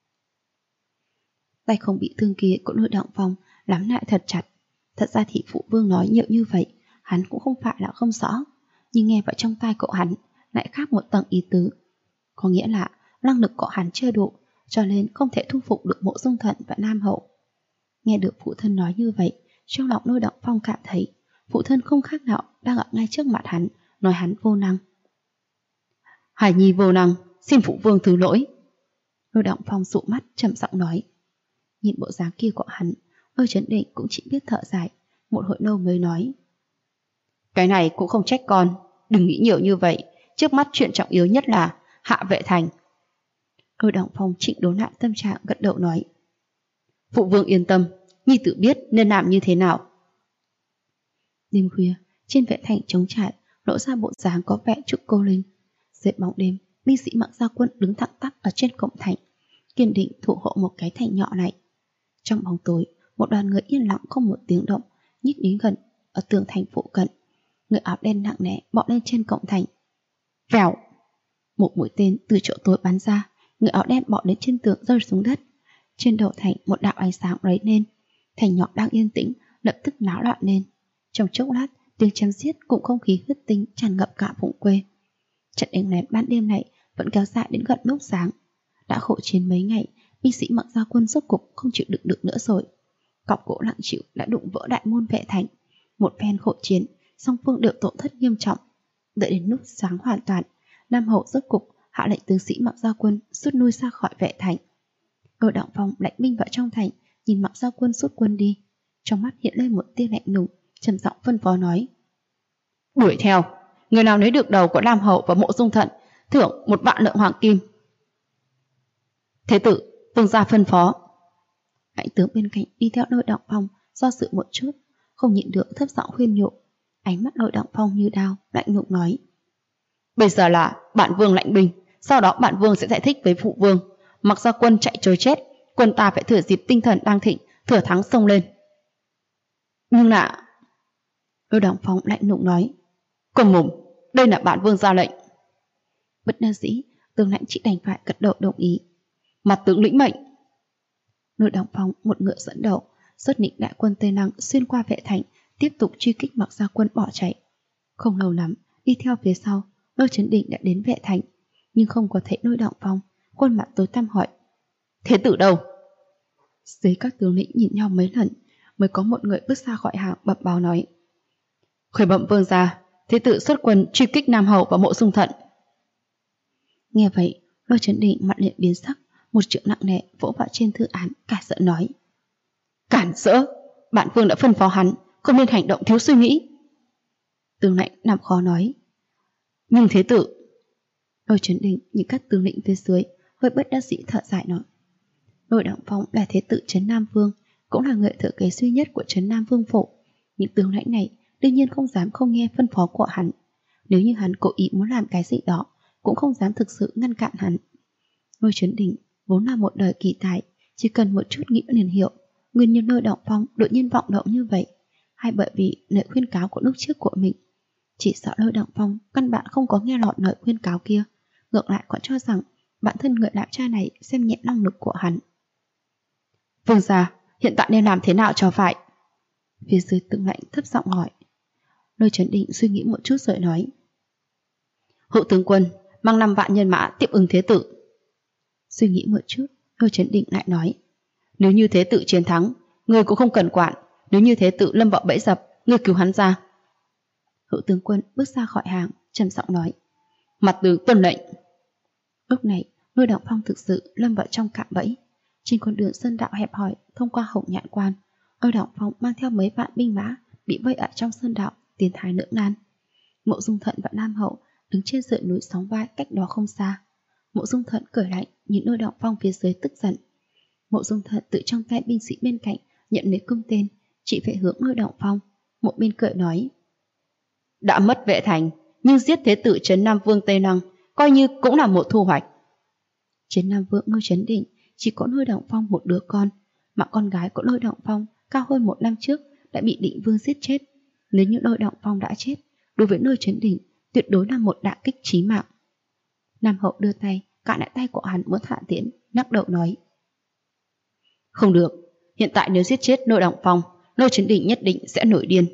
Tay không bị thương kia của Lôi Động Phong nắm lại thật chặt. Thật ra thì phụ vương nói nhiều như vậy, hắn cũng không phải là không rõ, nhưng nghe vào trong tai cậu hắn lại khác một tầng ý tứ. Có nghĩa là năng lực của hắn chưa đủ, cho nên không thể thu phục được Mộ Dung Thận và Nam Hầu. Nghe được phụ thân nói như vậy, trong lòng Lôi Động Phong cảm thấy phụ thân không khác nào đang ở ngay trước mặt hắn, nói hắn vô năng. Hải nhi vô năng, xin phụ vương thứ lỗi. Lôi Động Phong dụ mắt trầm giọng nói. Nhìn bộ dáng kia của hắn, Lôi Chấn Định cũng chỉ biết thở dài, một hồi lâu mới nói: Cái này cũng không trách con, đừng nghĩ nhiều như vậy, trước mắt chuyện trọng yếu nhất là hạ Vệ Thành. Lôi Động Phong chỉnh đốn lại tâm trạng, gật đầu nói: Phụ vương yên tâm, nhi tử biết nên làm như thế nào. Đêm khuya, trên Vệ Thành trống trải lộ ra bộ dáng có vẻ trụ cô linh. Dưới bóng đêm, binh sĩ Mạc Gia Quân đứng thẳng tắp ở trên cổng thành, kiên định thủ hộ một cái thành nhỏ này. Trong bóng tối, một đoàn người yên lặng không một tiếng động nhích đến gần ở tường thành phụ cận. Người áo đen nặng nề bò lên trên cổng thành. Vèo! Một mũi tên từ chỗ tối bắn ra, người áo đen bò đến trên tường rơi xuống đất. Trên đầu thành một đạo ánh sáng lóe lên, thành nhỏ đang yên tĩnh lập tức náo loạn lên. Trong chốc lát, tiếng chém giết cùng không khí huyết tinh tràn ngập cả vùng quê. Trận đánh lén ban đêm này vẫn kéo dài đến gần lúc sáng. Đã khổ chiến mấy ngày, binh sĩ Mạc Gia Quân rốt cục không chịu đựng được nữa rồi. Cọc gỗ nặng chịu đã đụng vỡ đại môn Vệ Thành. Một phen khổ chiến, song phương đều tổn thất nghiêm trọng. Đợi đến lúc sáng hoàn toàn, Nam Hậu rốt cục hạ lệnh tướng sĩ Mạc Gia Quân rút lui ra khỏi Vệ Thành. Lôi Động Phong lãnh binh vào trong thành, nhìn Mạc Gia Quân rút quân đi, trong mắt hiện lên một tia lạnh lùng, trầm giọng phân phó nói: Đuổi theo, người nào lấy được đầu của Nam Hậu và Mộ Dung Thận thưởng 1.000 lượng hoàng kim. Thế tử, vương gia phân phó. Lãnh tướng bên cạnh đi theo Lôi Động Phong do dự một chút, không nhịn được thấp giọng khuyên nhủ. Ánh mắt Lôi Động Phong như đao, lạnh lùng nói: Bây giờ là bản vương lãnh binh, sau đó bản vương sẽ giải thích với phụ vương. Mặc ra quân chạy trối chết, quân ta phải thừa dịp tinh thần đang thịnh, thừa thắng xông lên. Nhưng là... Lôi Động Phong lạnh lùng nói: Cầm mồm, đây là bản vương ra lệnh. Bất đắc dĩ, tướng lãnh chỉ đành phải gật đầu đồng ý. Mặt tướng lĩnh mệnh. Lôi Đằng Phong một ngựa dẫn đầu, xuất lĩnh đại quân Tây Lăng xuyên qua vệ thành, tiếp tục truy kích Mạc Gia quân bỏ chạy. Không lâu lắm, đi theo phía sau, Lôi Chấn Định đã đến vệ thành, nhưng không có thấy Lôi Đằng Phong. Khuôn mặt tối tăm hỏi: Thế tử đâu? Dưới các tướng lĩnh nhìn nhau mấy lần, mới có một người bước ra khỏi hàng bẩm báo nói: Khởi bẩm vương gia, thế tử xuất quân truy kích Nam Hầu và Mộ Dung Thận. Nghe vậy, Lôi Chấn Định mặt liền biến sắc, một chữ nặng nề vỗ vào trên thư án, cả giận nói: Cản rỡ! Bản vương đã phân phó hắn không nên hành động thiếu suy nghĩ. Tướng lãnh làm khó nói: Nhưng thế tử... Lôi Chấn Định nhìn các tướng lĩnh phía dưới, hơi bất đắc dĩ thở dài nói: Lôi Đằng Phong là thế tử trấn Nam Vương, cũng là người thừa kế duy nhất của trấn Nam Vương phủ. Những tướng lãnh này đương nhiên không dám không nghe phân phó của hắn. Nếu như hắn cố ý muốn làm cái gì đó, cũng không dám thực sự ngăn cản hắn. Lôi Chấn Định vốn là một đời kỳ tài, chỉ cần một chút nghĩ liền hiểu nguyên nhân Lôi Đằng Phong đột nhiên vọng động như vậy, hay bởi vì lời khuyên cáo của lúc trước của mình. Chỉ sợ Lôi Đằng Phong căn bản không có nghe lọt lời khuyên cáo kia, ngược lại còn cho rằng bản thân người lão cha này xem nhẹ năng lực của hắn. Vương gia, hiện tại nên làm thế nào cho phải? Phía dưới tướng lãnh thấp giọng hỏi. Lôi Chấn Định suy nghĩ một chút rồi nói: Hữu tướng quân mang 5 vạn nhân mã tiếp ứng thế tử. Suy nghĩ một chút, Lôi Chấn Định lại nói: Nếu như thế tử chiến thắng, người cũng không cần quản. Nếu như thế tử lâm vào bẫy dập, người cứu hắn ra. Hữu tướng quân bước ra khỏi hàng, trầm giọng nói: Mặt tướng tuân lệnh. Lúc này, Lôi Đằng Phong thực sự lâm vào trong cạm bẫy. Trên con đường sơn đạo hẹp hòi thông qua Hồng Nhạn Quan, Lôi Đằng Phong mang theo mấy vạn binh mã bị vây ở trong sơn đạo, tiến thái lưỡng nan. Mộ Dung Thận và Nam Hậu đứng trên sườn núi sóng vai cách đó không xa. Mộ Dung Thận cười lạnh nhìn Lôi Đằng Phong phía dưới tức giận. Mộ Dung Thận tự trong tay binh sĩ bên cạnh nhận lấy cung tên, chỉ về hướng Lôi Đằng Phong. Một bên cười nói: Đã mất vệ thành, nhưng giết thế tử trấn Nam Vương Tây Lăng coi như cũng là một thu hoạch. Trấn Nam Vương Lôi Chấn Định chỉ có Lôi Đằng Phong một đứa con, mà con gái của Lôi Đằng Phong cao hơn 1 năm trước đã bị Định Vương giết chết. Nếu như Lôi Đằng Phong đã chết, đối với Lôi Chấn Định tuyệt đối là một đả kích chí mạng. Nam Hậu đưa tay cản lại tay của hắn muốn hạ tiễn, nhắc đầu nói: Không được, hiện tại nếu giết chết Lôi Đằng Phong, Lôi Chấn Định nhất định sẽ nổi điên.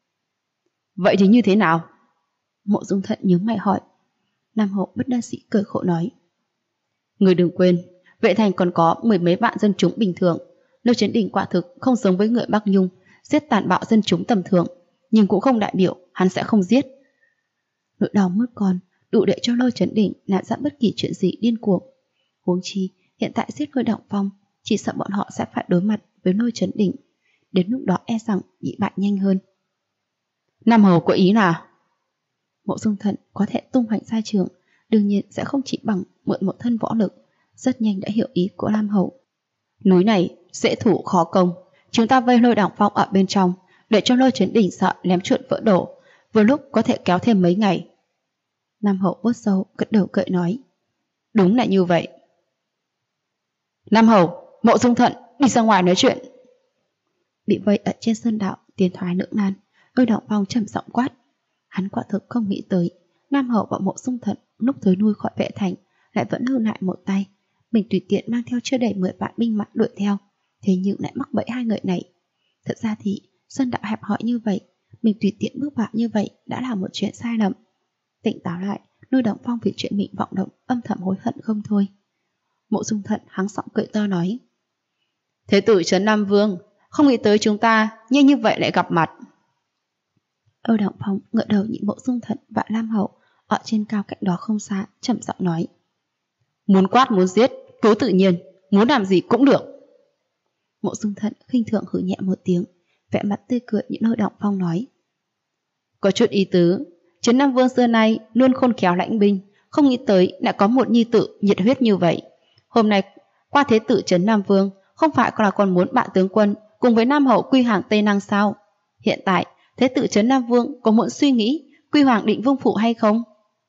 Vậy thì như thế nào? Mộ Dung Thận nhướng mày hỏi. Nam Hậu bất đắc dĩ cười khổ nói: Người đừng quên, vệ thành còn có 10 mấy vạn dân chúng bình thường. Lôi Chấn Định quả thực không giống với người Bắc Nhung giết tàn bạo dân chúng tầm thường, nhưng cũng không đại biểu hắn sẽ không giết. Nỗi đau mất con đủ để cho Lôi Chấn Định làm ra bất kỳ chuyện gì điên cuồng. Huống chi hiện tại giết Lôi Đằng Phong, chỉ sợ bọn họ sẽ phải đối mặt với Lôi Chấn Định. Đến lúc đó e rằng bị bại nhanh hơn. Nam Hầu có ý là Mộ Dung Thận có thể tung hoành sai trường, đương nhiên sẽ không chỉ bằng mượn một thân võ lực, rất nhanh đã hiểu ý của Nam Hầu. Núi này dễ thủ khó công, chúng ta vây Lôi Đằng Phong ở bên trong, để cho Lôi Chấn Định sợ lém chuột vỡ đổ, vừa lúc có thể kéo thêm mấy ngày. Nam Hậu vuốt râu gật đầu cười nói: Đúng là như vậy. Nam Hầu, Mộ Dung Thận đi ra ngoài nói chuyện. Bị vây ở trên sơn đạo tiến thoái lưỡng nan, Lôi Đằng Phong trầm giọng quát. Hắn quả thực không nghĩ tới Nam Hậu và Mộ Dung Thận lúc tới nuôi khỏi vệ thành lại vẫn lưu lại một tay. Mình tùy tiện mang theo chưa đầy 10 vạn binh mã đuổi theo, thế nhưng lại mắc bẫy hai người này. Thật ra thì sơn đạo hẹp hòi như vậy, mình tùy tiện bước vào như vậy đã là một chuyện sai lầm. Tỉnh táo lại, Lôi Đằng Phong vì chuyện mình vọng động âm thầm hối hận không thôi. Mộ Dung Thận hắng giọng cười to nói: Thế tử trấn Nam Vương, không nghĩ tới chúng ta nhanh như vậy lại gặp mặt. Lôi Đằng Phong ngửa đầu nhìn Mộ Dung Thận và Lam Hậu ở trên cao cạnh đó không xa, trầm giọng nói: Muốn quát muốn giết, cứ tự nhiên, muốn làm gì cũng được. Mộ Dung Thận khinh thường hừ nhẹ một tiếng, vẻ mặt tươi cười nhìn Lôi Đằng Phong nói: Có chút ý tứ, trấn Nam Vương xưa nay luôn khôn khéo lãnh binh, không nghĩ tới đã có một nhi tử nhiệt huyết như vậy. Hôm nay qua thế tử trấn Nam Vương, không phải còn muốn bạn tướng quân cùng với Nam Hậu quy hàng Tây Năng sao? Hiện tại thế tử trấn Nam Vương có muốn suy nghĩ quy hoàng Định Vương phủ hay không?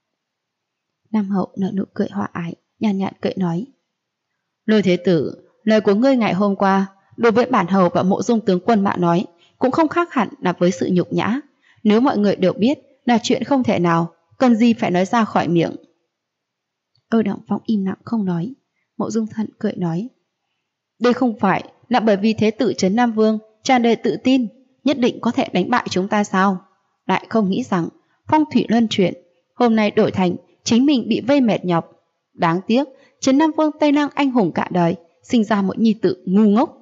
Nam Hậu nở nụ cười hòa ái, nhàn nhạt cười nói: Lôi thế tử, lời của ngươi ngày hôm qua đối với bản hầu và Mộ Dung tướng quân mà nói cũng không khác hẳn là với sự nhục nhã. Nếu mọi người đều biết là chuyện không thể nào, cần gì phải nói ra khỏi miệng. Lôi Động Phong im lặng không nói. Mộ Dung Thận cười nói, đây không phải là bởi vì thế tử Trấn Nam Vương tràn đầy tự tin, nhất định có thể đánh bại chúng ta sao? Lại không nghĩ rằng phong thủy luân chuyển, hôm nay đổi thành chính mình bị vây mệt nhọc. Đáng tiếc, Trấn Nam Vương Tây Lăng anh hùng cả đời, sinh ra một nhi tử ngu ngốc.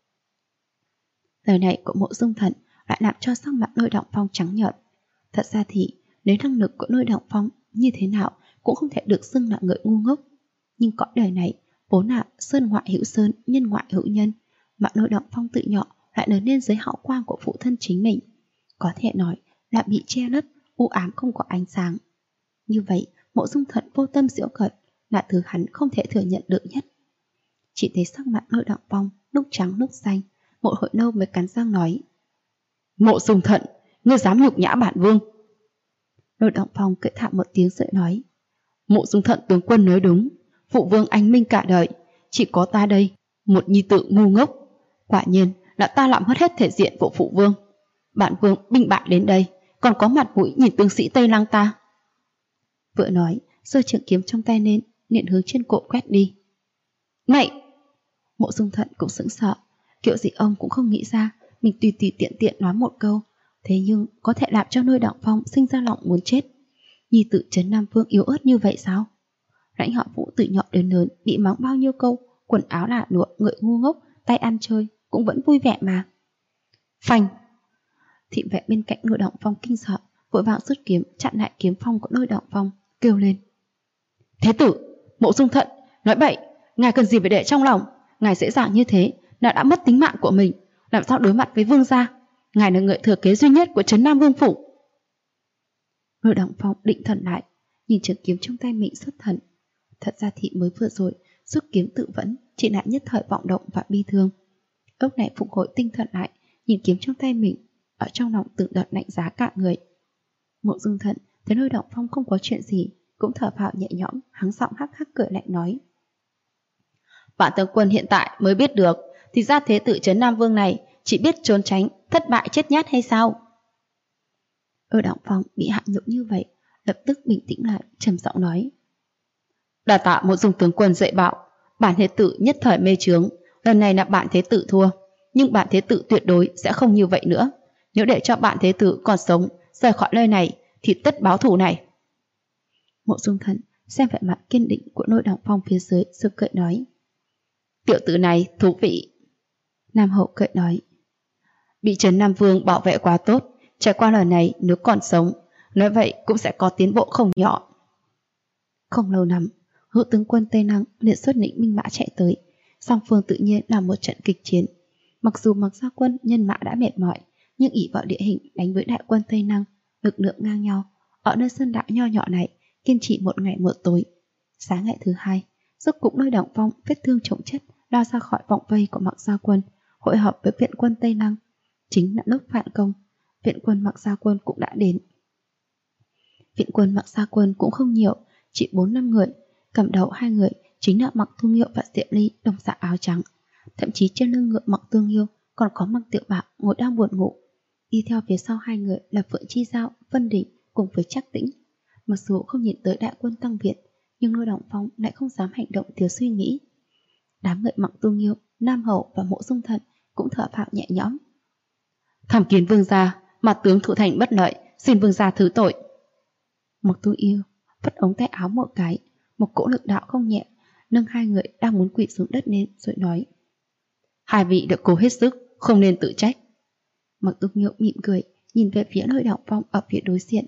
Lời này của Mộ Dung Thận lại làm cho sắc mặt Lôi Động Phong trắng nhợt. Thật ra thì nếu năng lực của Lôi Động Phong như thế nào cũng không thể được xưng là người ngu ngốc. Nhưng cõi đời này vốn là sơn ngoại hữu sơn, nhân ngoại hữu nhân, mà Lôi Động Phong tự nhỏ lại lớn lên dưới hào quang của phụ thân chính mình. Có thể nói là bị che lấp, u ám không có ánh sáng. Như vậy, Mộ Dung Thận vô tâm giễu cợt là thứ hắn không thể thừa nhận được nhất. Chỉ thấy sắc mặt Lôi Động Phong lúc trắng lúc xanh, một hồi lâu mới cắn răng nói, Mộ Dung Thận, ngươi dám nhục nhã bản vương? Lôi Động Phong cười thảm một tiếng rồi nói, Mộ Dung Thận tướng quân nói đúng, phụ vương anh minh cả đời, chỉ có ta đây, một nhi tử ngu ngốc. Quả nhiên là ta làm mất hết thể diện của phụ vương. Bản vương binh bại đến đây, còn có mặt mũi nhìn tướng sĩ Tây Lăng ta. Vừa nói, giơ trường kiếm trong tay lên, liền hướng trên cổ quét đi. Này! Mộ Dung Thận cũng sững sờ, kiểu gì ông cũng không nghĩ ra mình tùy tùy tiện tiện nói một câu, thế nhưng có thể làm cho Lôi Động Phong sinh ra lòng muốn chết. Nhi tử Trấn Nam Vương yếu ớt như vậy sao? Lãnh Họ Vũ từ nhỏ đến lớn bị mắng bao nhiêu câu, quần áo là lụa, ngợi ngu ngốc, tay ăn chơi cũng vẫn vui vẻ mà. Phanh! Thị vệ bên cạnh Lôi Động Phong kinh sợ, vội vàng rút kiếm chặn lại kiếm phong của Lôi Động Phong, kêu lên, Thế tử, Mộ Dung Thận, nói bậy, ngài cần gì phải để trong lòng? Ngài dễ dàng như thế là đã mất tính mạng của mình, làm sao đối mặt với vương gia? Ngài là người thừa kế duy nhất của Trấn Nam Vương phủ. Lôi Động Phong định thần lại, nhìn trường kiếm trong tay mình xuất thần. Thật ra thì mới vừa rồi rút kiếm tự vẫn chỉ là nhất thời vọng động và bi thương. Lúc này phục hồi tinh thần lại, nhìn kiếm trong tay mình, ở trong lòng từng đợt lạnh giá cả người. Mộ Dung Thận thấy Lôi Động Phong không có chuyện gì, cũng thở phào nhẹ nhõm, hắng giọng hắc hắc cười lạnh nói, Bản tướng quân hiện tại mới biết được, thì ra thế tử Trấn Nam Vương này chỉ biết trốn tránh, thất bại chết nhát hay sao? Lôi Động Phong bị hạ nhục như vậy, lập tức bình tĩnh lại, trầm giọng nói, Đà tạ Mộ Dung tướng quân dạy bảo, bản thế tử nhất thời mê chướng, lần này là bản thế tử thua, nhưng bản thế tử tuyệt đối sẽ không như vậy nữa. Nếu để cho bản thế tử còn sống rời khỏi nơi này thì tất báo thù này. Mộ Dung Thận xem vẻ mặt kiên định của Lôi Động Phong phía dưới rồi cười nói, Tiểu tử này thú vị. Nam Hậu cười nói, bị Trấn Nam Vương bảo vệ quá tốt, trải qua lần này nếu còn sống, nói vậy cũng sẽ có tiến bộ không nhỏ. Không lâu lắm, Hữu tướng quân Tây Lăng liền xuất lĩnh binh mã chạy tới, song phương tự nhiên là một trận kịch chiến. Mặc dù Mặc Gia quân nhân mã đã mệt mỏi, nhưng ỷ vào địa hình đánh với đại quân Tây Lăng, lực lượng ngang nhau, ở nơi sơn đạo nho nhỏ này kiên trì một ngày một tối. Sáng ngày thứ hai, rốt cục Lôi Động Phong vết thương chồng chất lao ra khỏi vòng vây của Mặc Gia quân, hội hợp với viện quân Tây Lăng. Chính là lúc phản công, viện quân Mặc Gia quân cũng đã đến. Viện quân Mặc Gia quân cũng không nhiều, chỉ 4-5 người, cầm đầu 2 người chính là Mặc Tương Yêu và Diệm Ly đồng dạng áo trắng. Thậm chí trên lưng ngựa Mặc Tương Yêu còn có Mặc Tiểu Bạc ngồi đang buồn ngủ. Đi theo phía sau 2 người là Phượng Chi Giao, Vân Đình cùng với Trác Tĩnh. Mặc dù không nhìn tới đại quân tăng viện, nhưng Lôi Động Phong lại không dám hành động thiếu suy nghĩ. Đám người Mặc Tương Yêu, Nam Hậu và Mộ Dung Thận cũng thở phào nhẹ nhõm. Tham kiến vương gia, mặt tướng thủ thành bất lợi, xin vương gia thứ tội. Mặc Tương Yêu phất ống tay áo một cái, một cỗ lực đạo không nhẹ nâng 2 người đang muốn quỵ xuống đất lên rồi nói, Hai vị đã cố hết sức, không nên tự trách. Mặc Tương Yêu mỉm cười, nhìn về phía Lôi Động Phong ở phía đối diện.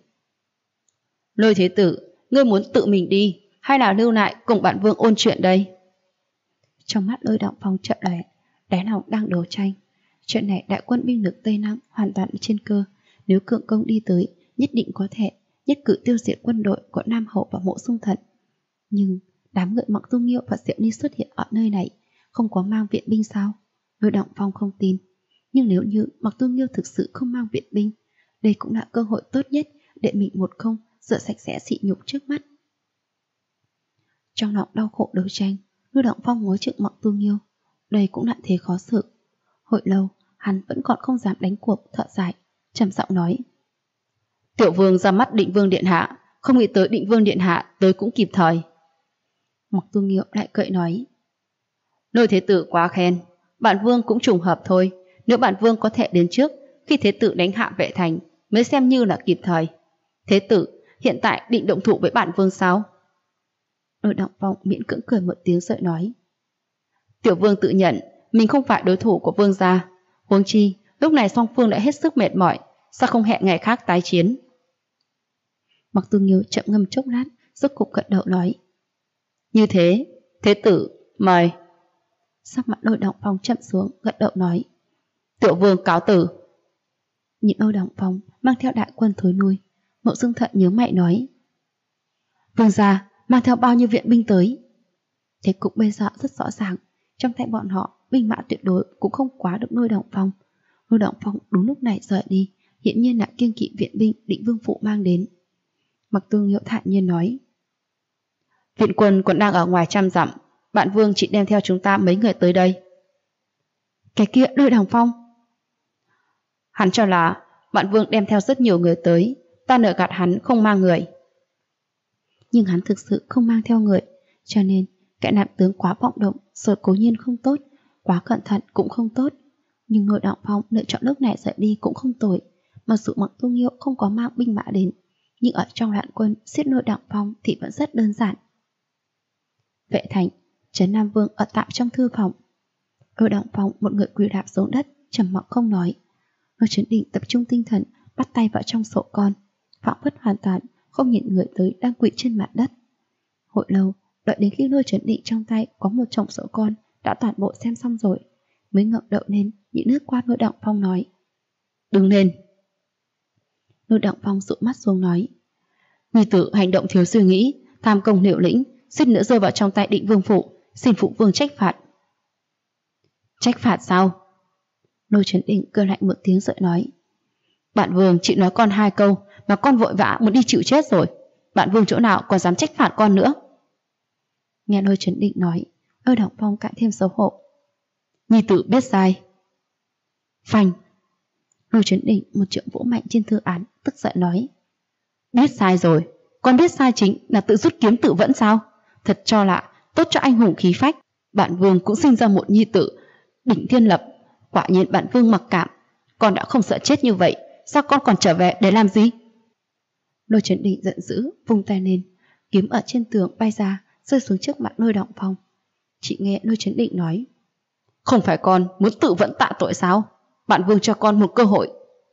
Lôi thế tử, ngươi muốn tự mình đi, hay là lưu lại cùng bản vương ôn chuyện đây? Trong mắt Lôi Động Phong chợt lóe, đáy lòng đang đấu tranh. Chuyện này đại quân binh lực Tây Lăng hoàn toàn trên cơ, nếu cường công đi tới, nhất định có thể nhất cử tiêu diệt quân đội của Nam Hậu và Mộ Dung Thận. Nhưng đám người Mặc Tương Yêu và Diệm Ly xuất hiện ở nơi này, không có mang viện binh sao? Lôi Động Phong không tin. Nhưng nếu như Mặc Tương Yêu thực sự không mang viện binh, đây cũng là cơ hội tốt nhất để mình một không rửa sạch sẽ sỉ nhục trước mắt. Trong lòng đau khổ đấu tranh, Lôi Động Phong ngó chừng Mặc Tương Yêu. Đây cũng là thế khó xử. Hồi lâu, hắn vẫn còn không dám đánh cuộc, thở dài, trầm giọng nói, Tiểu vương ra mắt Định Vương điện hạ, không nghĩ tới Định Vương điện hạ tới cũng kịp thời. Mộc Tu Nghiêu lại cười nói, Lôi thế tử quá khen, bản vương cũng trùng hợp thôi. Nếu bản vương có thể đến trước khi thế tử đánh hạ Vệ Thành mới xem như là kịp thời. Thế tử hiện tại định động thủ với bản vương sao? Lôi Động Phong miễn cưỡng cười một tiếng rồi nói, Tiểu vương tự nhận mình không phải đối thủ của vương gia. Huống chi lúc này song phương đã hết sức mệt mỏi, sao không hẹn ngày khác tái chiến? Mộc Tu Nghiêu chậm ngâm chốc lát, rốt cục gật đầu nói, Như thế, thế tử mời. Sắc mặt Lôi Động Phong chậm xuống, gật đầu nói, Tiểu vương cáo tử. Nhìn Lôi Động Phong mang theo đại quân thối lui, Mộ Dương Thận nhớ mày nói, vương gia mang theo bao nhiêu viện binh tới? Thế cục bây giờ rất rõ ràng, trong tay bọn họ binh mã tuyệt đối cũng không quá được Lôi Động Phong. Lôi Động Phong đúng lúc này rời đi, hiển nhiên là kiêng kỵ viện binh Định Vương phụ mang đến. Mộc Tu Nghiêu thản nhiên nói, Viện quân còn đang ở ngoài 100 dặm, bạn vương chỉ đem theo chúng ta mấy người tới đây. Cái kia Lôi Động Phong. Hắn cho là bạn vương đem theo rất nhiều người tới, ta nợ gạt hắn không mang người. Nhưng hắn thực sự không mang theo người, cho nên kẻ nạp tướng quá vọng động rồi cố nhiên không tốt, quá cẩn thận cũng không tốt. Nhưng Lôi Động Phong lựa chọn lúc này rời đi cũng không tồi. Mặc dù Mộc Tu Nghiêu không có mang binh mã đến, nhưng ở trong loạn quân giết Lôi Động Phong thì vẫn rất đơn giản. Vệ Thành, Trấn Nam Vương ở tạm trong thư phòng. Lôi Động Phong một người quỳ đạp xuống đất, trầm mặc không nói. Lôi Chấn Định tập trung tinh thần, bắt tay vào trong sổ con, phảng phất hoàn toàn không nhìn người tới đang quỳ trên mặt đất. Hồi lâu, đợi đến khi Lôi Chấn Định trong tay có một chồng sổ con đã toàn bộ xem xong rồi, mới ngẩng đầu lên, nhìn nước qua Lôi Động Phong nói, Đứng lên. Lôi Động Phong dụi mắt xuống nói, Nhi tử hành động thiếu suy nghĩ, tham công liều lĩnh, suýt nữa rơi vào trong tay Định Vương phụ, xin phụ vương trách phạt. Trách phạt sao? Lôi Chấn Định cười lạnh một tiếng rồi nói, Bạn vương chỉ nói con 2 câu mà con vội vã muốn đi chịu chết rồi. Bạn vương chỗ nào còn dám trách phạt con nữa? Nghe Lôi Chấn Định nói, Lôi Động Phong càng thêm xấu hổ. Nhi tử biết sai. Phanh. Lôi Chấn Định một trượng vỗ mạnh trên thư án, tức giận nói, Biết sai rồi, con biết sai chính là tự rút kiếm tự vẫn sao? Thật cho lạ, tốt cho anh hùng khí phách. Bạn vương cũng sinh ra một nhi tử đỉnh thiên lập, quả nhiên bạn vương mặc cảm. Con đã không sợ chết như vậy, sao con còn trở về để làm gì? Lôi Chấn Định giận dữ, vung tay lên, kiếm ở trên tường bay ra, rơi xuống trước mặt Lôi Động Phong. Chị nghe Lôi Chấn Định nói, Không phải con muốn tự vẫn tạ tội sao? Bạn vương cho con một cơ hội.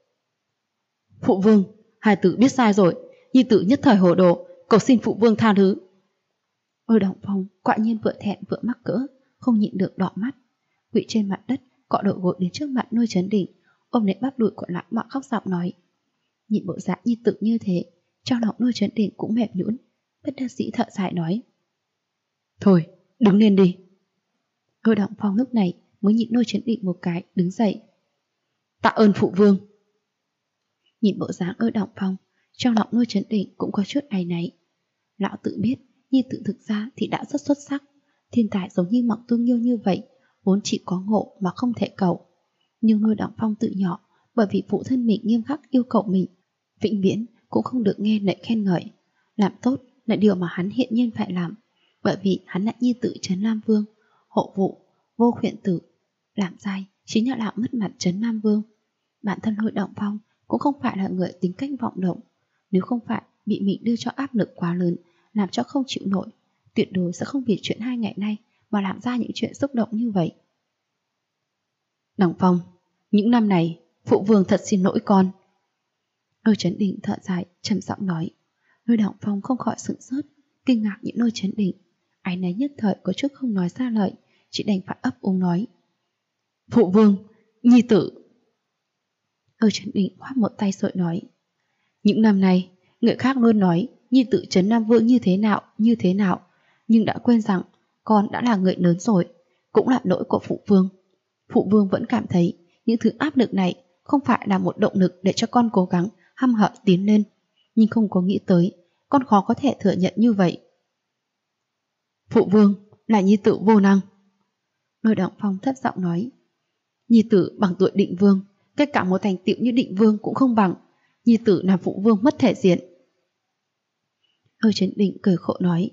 Phụ vương, hài tử biết sai rồi, nhi tử nhất thời hồ đồ, cầu xin phụ vương tha thứ. Lôi Động Phong quả nhiên vừa thẹn vừa mắc cỡ, không nhịn được đỏ mắt, quỵ trên mặt đất, cọ đầu gối đến trước mặt Lôi Chấn Định, ôm lấy bắp đùi của lão mà khóc giọng nói. Nhìn bộ dạng nhi tử như thế, trong lòng Lôi Chấn Định cũng mềm nhũn, bất đắc dĩ thở dài nói, Thôi, đứng lên đi. Lôi Động Phong lúc này mới nhịn Lôi Chấn Định một cái, đứng dậy. Tạ ơn phụ vương. Nhìn bộ dáng Lôi Động Phong, trong lòng Lôi Chấn Định cũng có chút áy náy. Lão tự biết nhi tử thực ra thì đã rất xuất sắc, thiên tài giống như Mộc Tu Nghiêu như vậy vốn chỉ có ngộ mà không thể cầu. Nhưng Lôi Động Phong tự nhỏ, bởi vì phụ thân mình nghiêm khắc yêu cầu mình, vĩnh viễn cũng không được nghe lời khen ngợi. Làm tốt là điều mà hắn hiện nhiên phải làm, bởi vì hắn là nhi tử Trấn Nam Vương, hộ vụ Vô Khuyển Tử. Làm sai chính là làm mất mặt Trấn Nam Vương. Bản thân Lôi Động Phong cũng không phải là người tính cách vọng động, nếu không phải bị mình đưa cho áp lực quá lớn, làm cho không chịu nổi, tuyệt đối sẽ không vì chuyện 2 ngày nay mà làm ra những chuyện xúc động như vậy. Động Phong, những năm này phụ vương thật xin lỗi con. Lôi Chấn Định thở dài, trầm giọng nói. Lôi Động Phong không khỏi sửng sốt, kinh ngạc nhìn Lôi Chấn Định, áy náy nhất thời có chút không nói ra lời, chỉ đành phải ấp úng nói, Phụ vương, nhi tử. Lôi Chấn Định khoác một tay rồi nói, những năm nay người khác luôn nói nhi tử Trấn Nam Vương như thế nào, nhưng đã quên rằng con đã là người lớn rồi, cũng là lỗi của phụ vương. Phụ vương vẫn cảm thấy những thứ áp lực này không phải là một động lực để cho con cố gắng hăm hở tiến lên, nhưng không có nghĩ tới con khó có thể thừa nhận như vậy. Phụ vương là nhi tử vô năng. Lôi Động Phong thấp giọng nói, nhi tử bằng tuổi Định Vương, kết cả một thành tựu như Định Vương cũng không bằng, nhi tử làm phụ vương mất thể diện. Lôi Chấn Định cười khổ nói.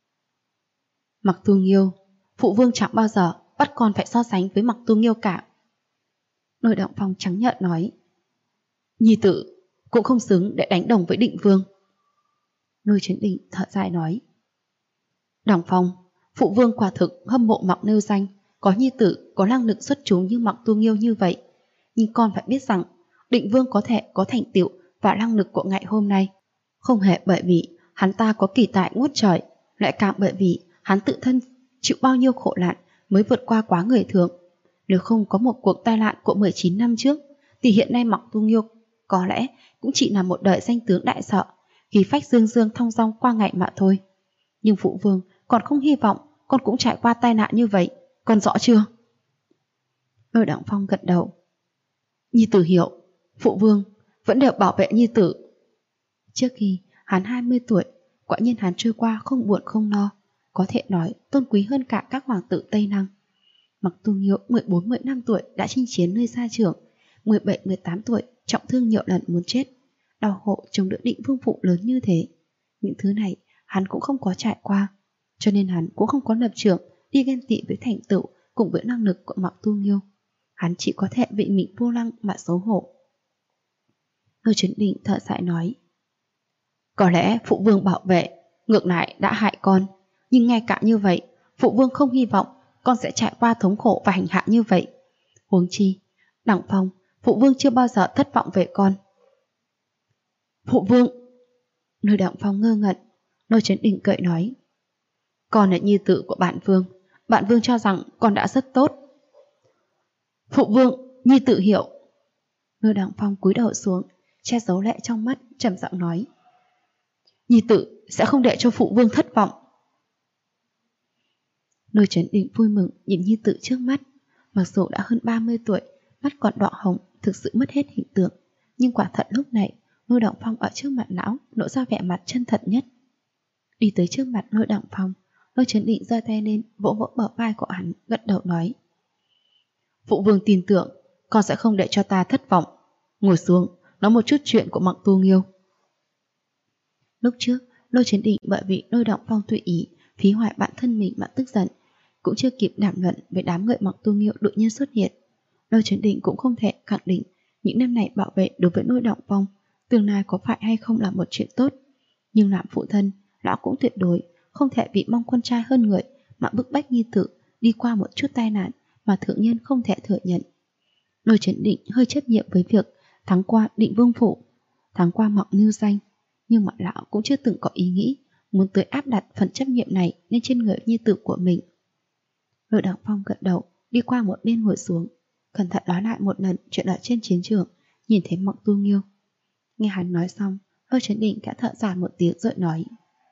Mặc Tu Nghiêu, phụ vương chẳng bao giờ bắt con phải so sánh với Mặc Tu Nghiêu cả. Lôi Động Phong trắng nhợt nói. Nhi tử cũng không xứng để đánh đồng với Định Vương. Lôi Chấn Định thở dài nói. Đằng Phong, phụ vương quả thực hâm mộ Mặc Nêu Danh, có nhi tử có năng lực xuất chúng như Mặc Tu Nghiêu như vậy. Nhưng con phải biết rằng Định Vương có thể có thành tựu và năng lực của ngày hôm nay không hề bởi vì hắn ta có kỳ tài ngút trời, lại càng bởi vì hắn tự thân chịu bao nhiêu khổ nạn mới vượt qua quá người thường. Nếu không có một cuộc tai nạn của 19 năm trước thì hiện nay Mặc Tu Nghiêu có lẽ cũng chỉ là một đời danh tướng đại sợ, khí phách dương dương thong dong qua ngày mà thôi. Nhưng phụ vương còn không hy vọng con cũng trải qua tai nạn như vậy, con rõ chưa? Lôi Đặng Phong gật đầu. Nhi tử hiểu, phụ vương vẫn đều bảo vệ nhi tử. Trước khi hắn 20 tuổi, quả nhiên hắn trôi qua không buồn không lo, có thể nói tôn quý hơn cả các hoàng tử Tây Năng. Mặc Tu Nghiêu 14-15 tuổi đã chinh chiến nơi xa trường, 17-18 tuổi trọng thương nhiều lần muốn chết, đau hộ chống đỡ Định Vương phụ lớn như thế. Những thứ này hắn cũng không có trải qua, cho nên hắn cũng không có lập trường đi ghen tị với thành tựu cùng với năng lực của Mặc Tu Nghiêu. Hắn chỉ có thể vì mình vô năng mà xấu hổ. Lôi Chấn Định thở dài nói. Có lẽ phụ vương bảo vệ ngược lại đã hại con, nhưng ngay cả như vậy phụ vương không hy vọng con sẽ trải qua thống khổ và hành hạ như vậy. Huống chi Đặng Phong, phụ vương chưa bao giờ thất vọng về con. Phụ vương. Lôi Đặng Phong ngơ ngẩn. Lôi Chấn Định cười nói. Con là nhi tử của bạn vương cho rằng con đã rất tốt. Phụ vương, nhi tử hiểu. Lôi Đặng Phong cúi đầu xuống, che giấu lệ trong mắt, trầm giọng nói. Nhi tử sẽ không để cho phụ vương thất vọng. Lôi Chấn Định vui mừng nhìn nhi tử trước mắt. Mặc dù đã hơn 30 tuổi, mắt còn đỏ hồng, thực sự mất hết hình tượng, nhưng quả thật lúc này Lôi Đặng Phong ở trước mặt lão lộ ra vẻ mặt chân thật nhất. Đi tới trước mặt Lôi Đặng Phong, Lôi Chấn Định giơ tay lên vỗ vỗ bờ vai của hắn, gật đầu nói. Phụ vương tin tưởng con sẽ không để cho ta thất vọng. Ngồi xuống, nói một chút chuyện của Mặc Tu Nghiêu. Lúc trước, Lôi Chấn Định bởi vì Lôi Đặng Phong tùy ý phí hoại bản thân mình mà tức giận, cũng chưa kịp đàm luận với đám người Mặc Tu Nghiêu đột nhiên xuất hiện. Lôi Chấn Định cũng không thể khẳng định những năm này bảo vệ đối với Lôi Đặng Phong tương lai có phải hay không là một chuyện tốt. Nhưng làm phụ thân, lão cũng tuyệt đối không thể vì mong con trai hơn người mà bức bách nhi tử đi qua một chút tai nạn mà thượng nhân không thể thừa nhận. Lôi Chấn Định hơi chấp nhiệm với việc thắng qua Định Vương phủ, thắng qua Mặc Nưu Danh, nhưng mà lão cũng chưa từng có ý nghĩ muốn tới áp đặt phần chấp nhiệm này lên trên người nhi tử của mình. Lôi Đặng Phong gật đầu, đi qua một bên ngồi xuống, cẩn thận nói lại một lần chuyện ở trên chiến trường, nhìn thấy Mặc Tu Nghiêu. Nghe hắn nói xong, Lôi Chấn Định đã thở dài một tiếng rồi nói.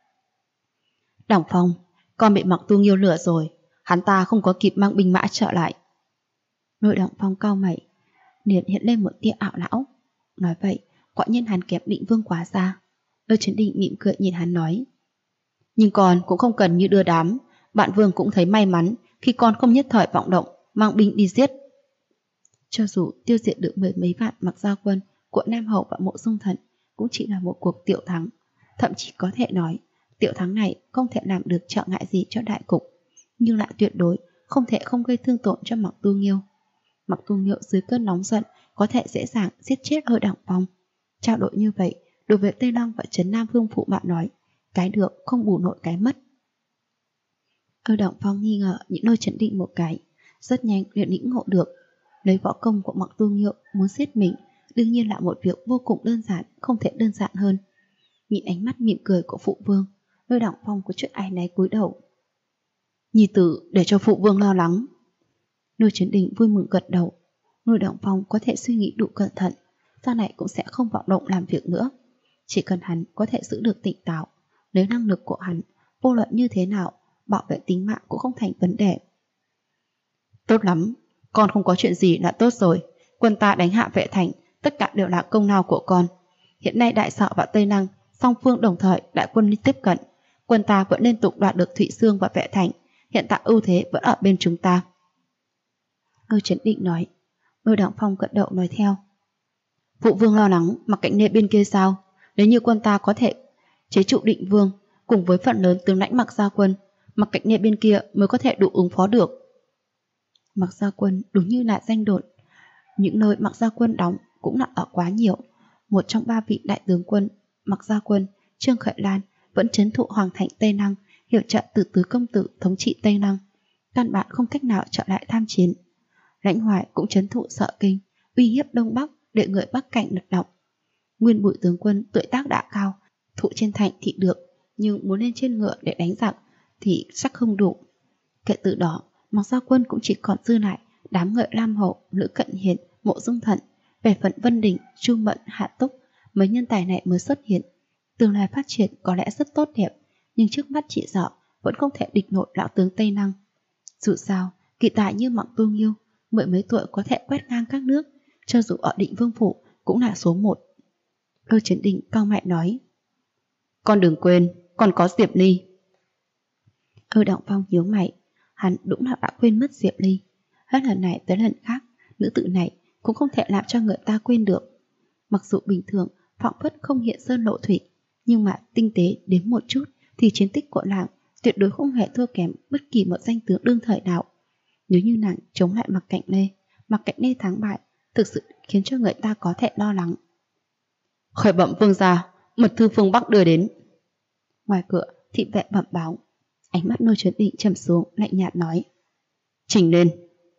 Đặng Phong, con bị Mặc Tu Nghiêu lừa rồi, hắn ta không có kịp mang binh mã trở lại. Lôi Đặng Phong cau mày, liền hiện lên một tia ảo não. Nói vậy, quả nhiên hắn kém Định Vương quá xa. Lôi Chấn Định mỉm cười nhìn hắn nói. Nhưng con cũng không cần như đưa đám, bạn vương cũng thấy may mắn khi con không nhất thời vọng động mang binh đi giết. Cho dù tiêu diệt được 10 mấy vạn Mặc Gia quân của Nam Hậu và Mộ Dung Thần cũng chỉ là một cuộc tiểu thắng, thậm chí có thể nói tiểu thắng này không thể làm được trở ngại gì cho đại cục, nhưng lại tuyệt đối không thể không gây thương tổn cho Mặc Tu Nghiêu. Mặc Tu Nghiêu dưới cơn nóng giận có thể dễ dàng giết chết Lôi Đặng Phong. Trao đổi như vậy đối với Tây Lăng và Trấn Nam Vương phụ bạn nói, cái được không bù nổi cái mất. Lôi Đặng Phong nghi ngờ những Lôi Chấn Định một cái, rất nhanh liền lĩnh ngộ được lấy võ công của Mặc Tu Nghiêu muốn giết mình đương nhiên là một việc vô cùng đơn giản, không thể đơn giản hơn. Nhìn ánh mắt mỉm cười của phụ vương, Lôi Đặng Phong có chút áy náy cúi đầu. Nhi tử để cho phụ vương lo lắng. Lôi Chấn Định vui mừng gật đầu. Lôi Đặng Phong có thể suy nghĩ đủ cẩn thận, sau này cũng sẽ không vọng động làm việc nữa. Chỉ cần hắn có thể giữ được tỉnh táo, nếu năng lực của hắn vô luận như thế nào, bảo vệ tính mạng cũng không thành vấn đề. Tốt lắm, con không có chuyện gì là tốt rồi. Quân ta đánh hạ Vệ Thành, tất cả đều là công lao của con. Hiện nay Đại Sợ và Tây Năng song phương đồng thời đại quân tiếp cận, quân ta vẫn liên tục đoạt được Thụy Xương và Vệ Thành. Hiện tại ưu thế vẫn ở bên chúng ta. Lôi Chấn Định nói. Lôi Đặng Phong gật đầu nói theo. Phụ vương lo lắng Mặc Cạnh Nê bên kia sao? Nếu như quân ta có thể chế trụ Định Vương cùng với phần lớn tướng lãnh Mặc Gia Quân, Mặc Cạnh Nê bên kia mới có thể đủ ứng phó được. Mặc Gia Quân đúng như là danh đồn, những nơi Mặc Gia Quân đóng cũng là ở quá nhiều. Một trong 3 vị đại tướng quân Mặc Gia Quân, Trương Khởi Lan, vẫn trấn thụ Hoàng thành Tây Năng, hiệu trợ từ tứ công tử thống trị Tây Năng, căn bản không cách nào trở lại tham chiến. Lãnh Hoài cũng trấn thụ Sợ Kinh, uy hiếp Đông Bắc để người Bắc Cảnh lật đọng. Nguyên Bùi tướng quân tuổi tác đã cao, thụ trên thành thì được, nhưng muốn lên trên ngựa để đánh giặc thì chắc không đủ. Kể từ đó, Mặc Gia Quân cũng chỉ còn dư lại đám người Lam Hậu, Lữ Cận Hiền, Mộ Dung Thận. Về phận Vân Đình, Chu Mận, Hạ Túc, mấy nhân tài này mới xuất hiện. Tương lai phát triển có lẽ rất tốt đẹp, nhưng trước mắt chị Dọ vẫn không thể địch nổi lão tướng Tây Năng. Dù sao, kỳ tài như Mặc Tu Nghiêu, mười mấy tuổi có thể quét ngang các nước, cho dù ở Định Vương phủ cũng là số 1. Lôi Chấn Định cau mày nói: con đừng quên, còn có Diệp Ly. Lôi Động Phong nhíu mày, hắn đúng là đã quên mất Diệp Ly. Hết lần này tới lần khác, nữ tử này cũng không thể làm cho người ta quên được. Mặc dù bình thường phảng phất không hiện sơn lộ thủy, nhưng mà tinh tế đến một chút thì chiến tích của nàng tuyệt đối không hề thua kém bất kỳ một danh tướng đương thời nào. Nếu như nàng chống lại Mặc Cạnh Nê thắng bại, thực sự khiến cho người ta có thể lo lắng. Khởi bẩm vương gia, mật thư phương Bắc đưa đến. Ngoài cửa, thị vệ bẩm báo. Ánh mắt Lôi Chấn Định trầm xuống, lạnh nhạt nói: trình lên.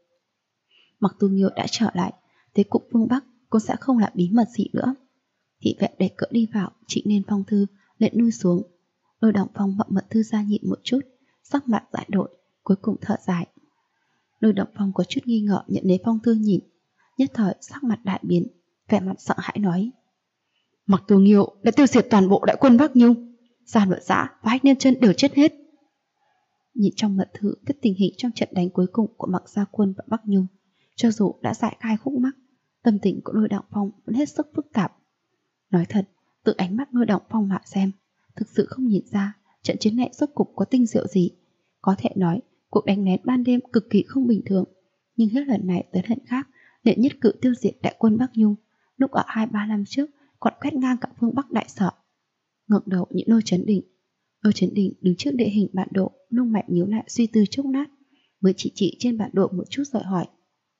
Mặc Tu Nghiêu đã trở lại, thế cục phương Bắc cũng sẽ không là bí mật gì nữa. Thị vệ đẩy cửa đi vào, trịnh lên phong thư, lệnh nuôi xuống. Lôi Động Phong mở mật thư ra nhịn một chút, sắc mặt giải đổi, cuối cùng thở dài. Lôi Động Phong có chút nghi ngờ nhận lấy phong thư nhìn, nhất thời sắc mặt đại biến, vẻ mặt sợ hãi nói: Mặc Tu Nghiêu đã tiêu diệt toàn bộ đại quân Bắc Nhung, Gia Luật Giã và Hách Liên Chân đều chết hết. Nhìn trong mật thư cái tình hình trong trận đánh cuối cùng của Mặc Gia Quân và Bắc Nhung, cho dù đã giải khai khúc mắc, tâm tình của Lôi Động Phong vẫn hết sức phức tạp. Nói thật, từ ánh mắt Lôi Động Phong mà xem, thực sự không nhìn ra trận chiến này rốt cục có tinh diệu gì. Có thể nói cuộc đánh lén ban đêm cực kỳ không bình thường, nhưng hết lần này tới lần khác để nhất cử tiêu diệt đại quân Bắc Nhung, lúc ở 2-3 năm trước còn quét ngang cả phương Bắc đại sở. Ngẩng đầu nhìn Lôi Chấn Định. Lôi Chấn Định đứng trước địa hình bản đồ, lông mày nhíu lại suy tư chốc lát, mới chỉ trên bản đồ một chút rồi hỏi: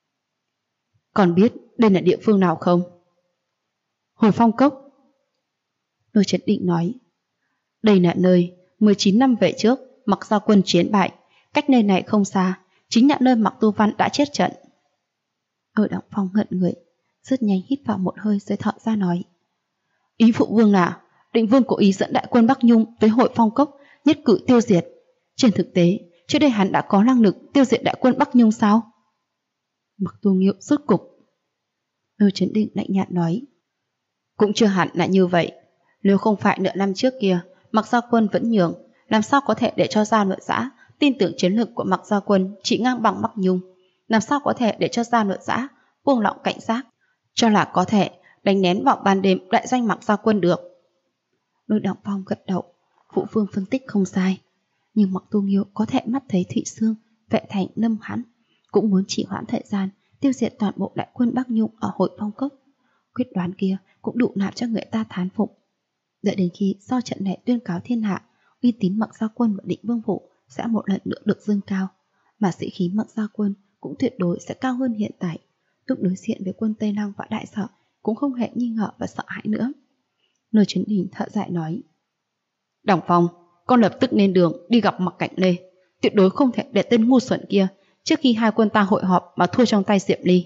còn biết đây là địa phương nào không? Hồi Phong Cốc. Lôi Chấn Định nói: đây là nơi 19 năm về trước Mặc Gia Quân chiến bại, cách nơi này không xa, chính là nơi Mặc Tu Văn đã chết trận. Lôi Động Phong ngẩn người, rất nhanh hít vào một hơi rồi thở ra nói: ý phụ vương là Định Vương cố ý dẫn đại quân Bắc Nhung tới Hội Phong Cốc, nhất cử tiêu diệt. Trên thực tế, trước đây hắn đã có năng lực tiêu diệt đại quân Bắc Nhung sao? Mặc Tu Nghiêu rốt cục. Lôi Chấn Định lạnh nhạt nói: cũng chưa hẳn là như vậy. Nếu không phải nửa năm trước kia Mặc Gia Quân vẫn nhường, làm sao có thể để cho Gia Luật Giã tin tưởng chiến lược của Mặc Gia Quân chỉ ngang bằng Bắc Nhung? Làm sao có thể để cho Gia Luật Giã buông lỏng cảnh giác, cho là có thể đánh nén vào ban đêm đại danh Mặc Gia Quân được? Lôi Động Phong gật đầu, phụ vương phân tích không sai, nhưng Mặc Tu Nghiêu có thể mắt thấy Thụy Xương, Vệ Thành, Lâm Hãn cũng muốn chỉ hoãn thời gian tiêu diệt toàn bộ đại quân Bắc Nhung ở Hội Phong Cốc. Quyết đoán kia cũng đủ làm cho người ta thán phục. Đợi đến khi do trận này tuyên cáo thiên hạ, uy tín Mặc Gia Quân và Định Vương phủ sẽ một lần nữa được dâng cao, mà sĩ khí Mặc Gia Quân cũng tuyệt đối sẽ cao hơn hiện tại. Lúc đối diện với quân Tây Lăng và Đại Sở cũng không hề nghi ngờ và sợ hãi nữa. Lôi Chấn Định thở dài nói: Đổng Phong, con lập tức lên đường đi gặp Mặc Cạnh Lê, tuyệt đối không thể để tên ngu xuẩn kia trước khi hai quân ta hội họp mà thua trong tay Diệp Ly.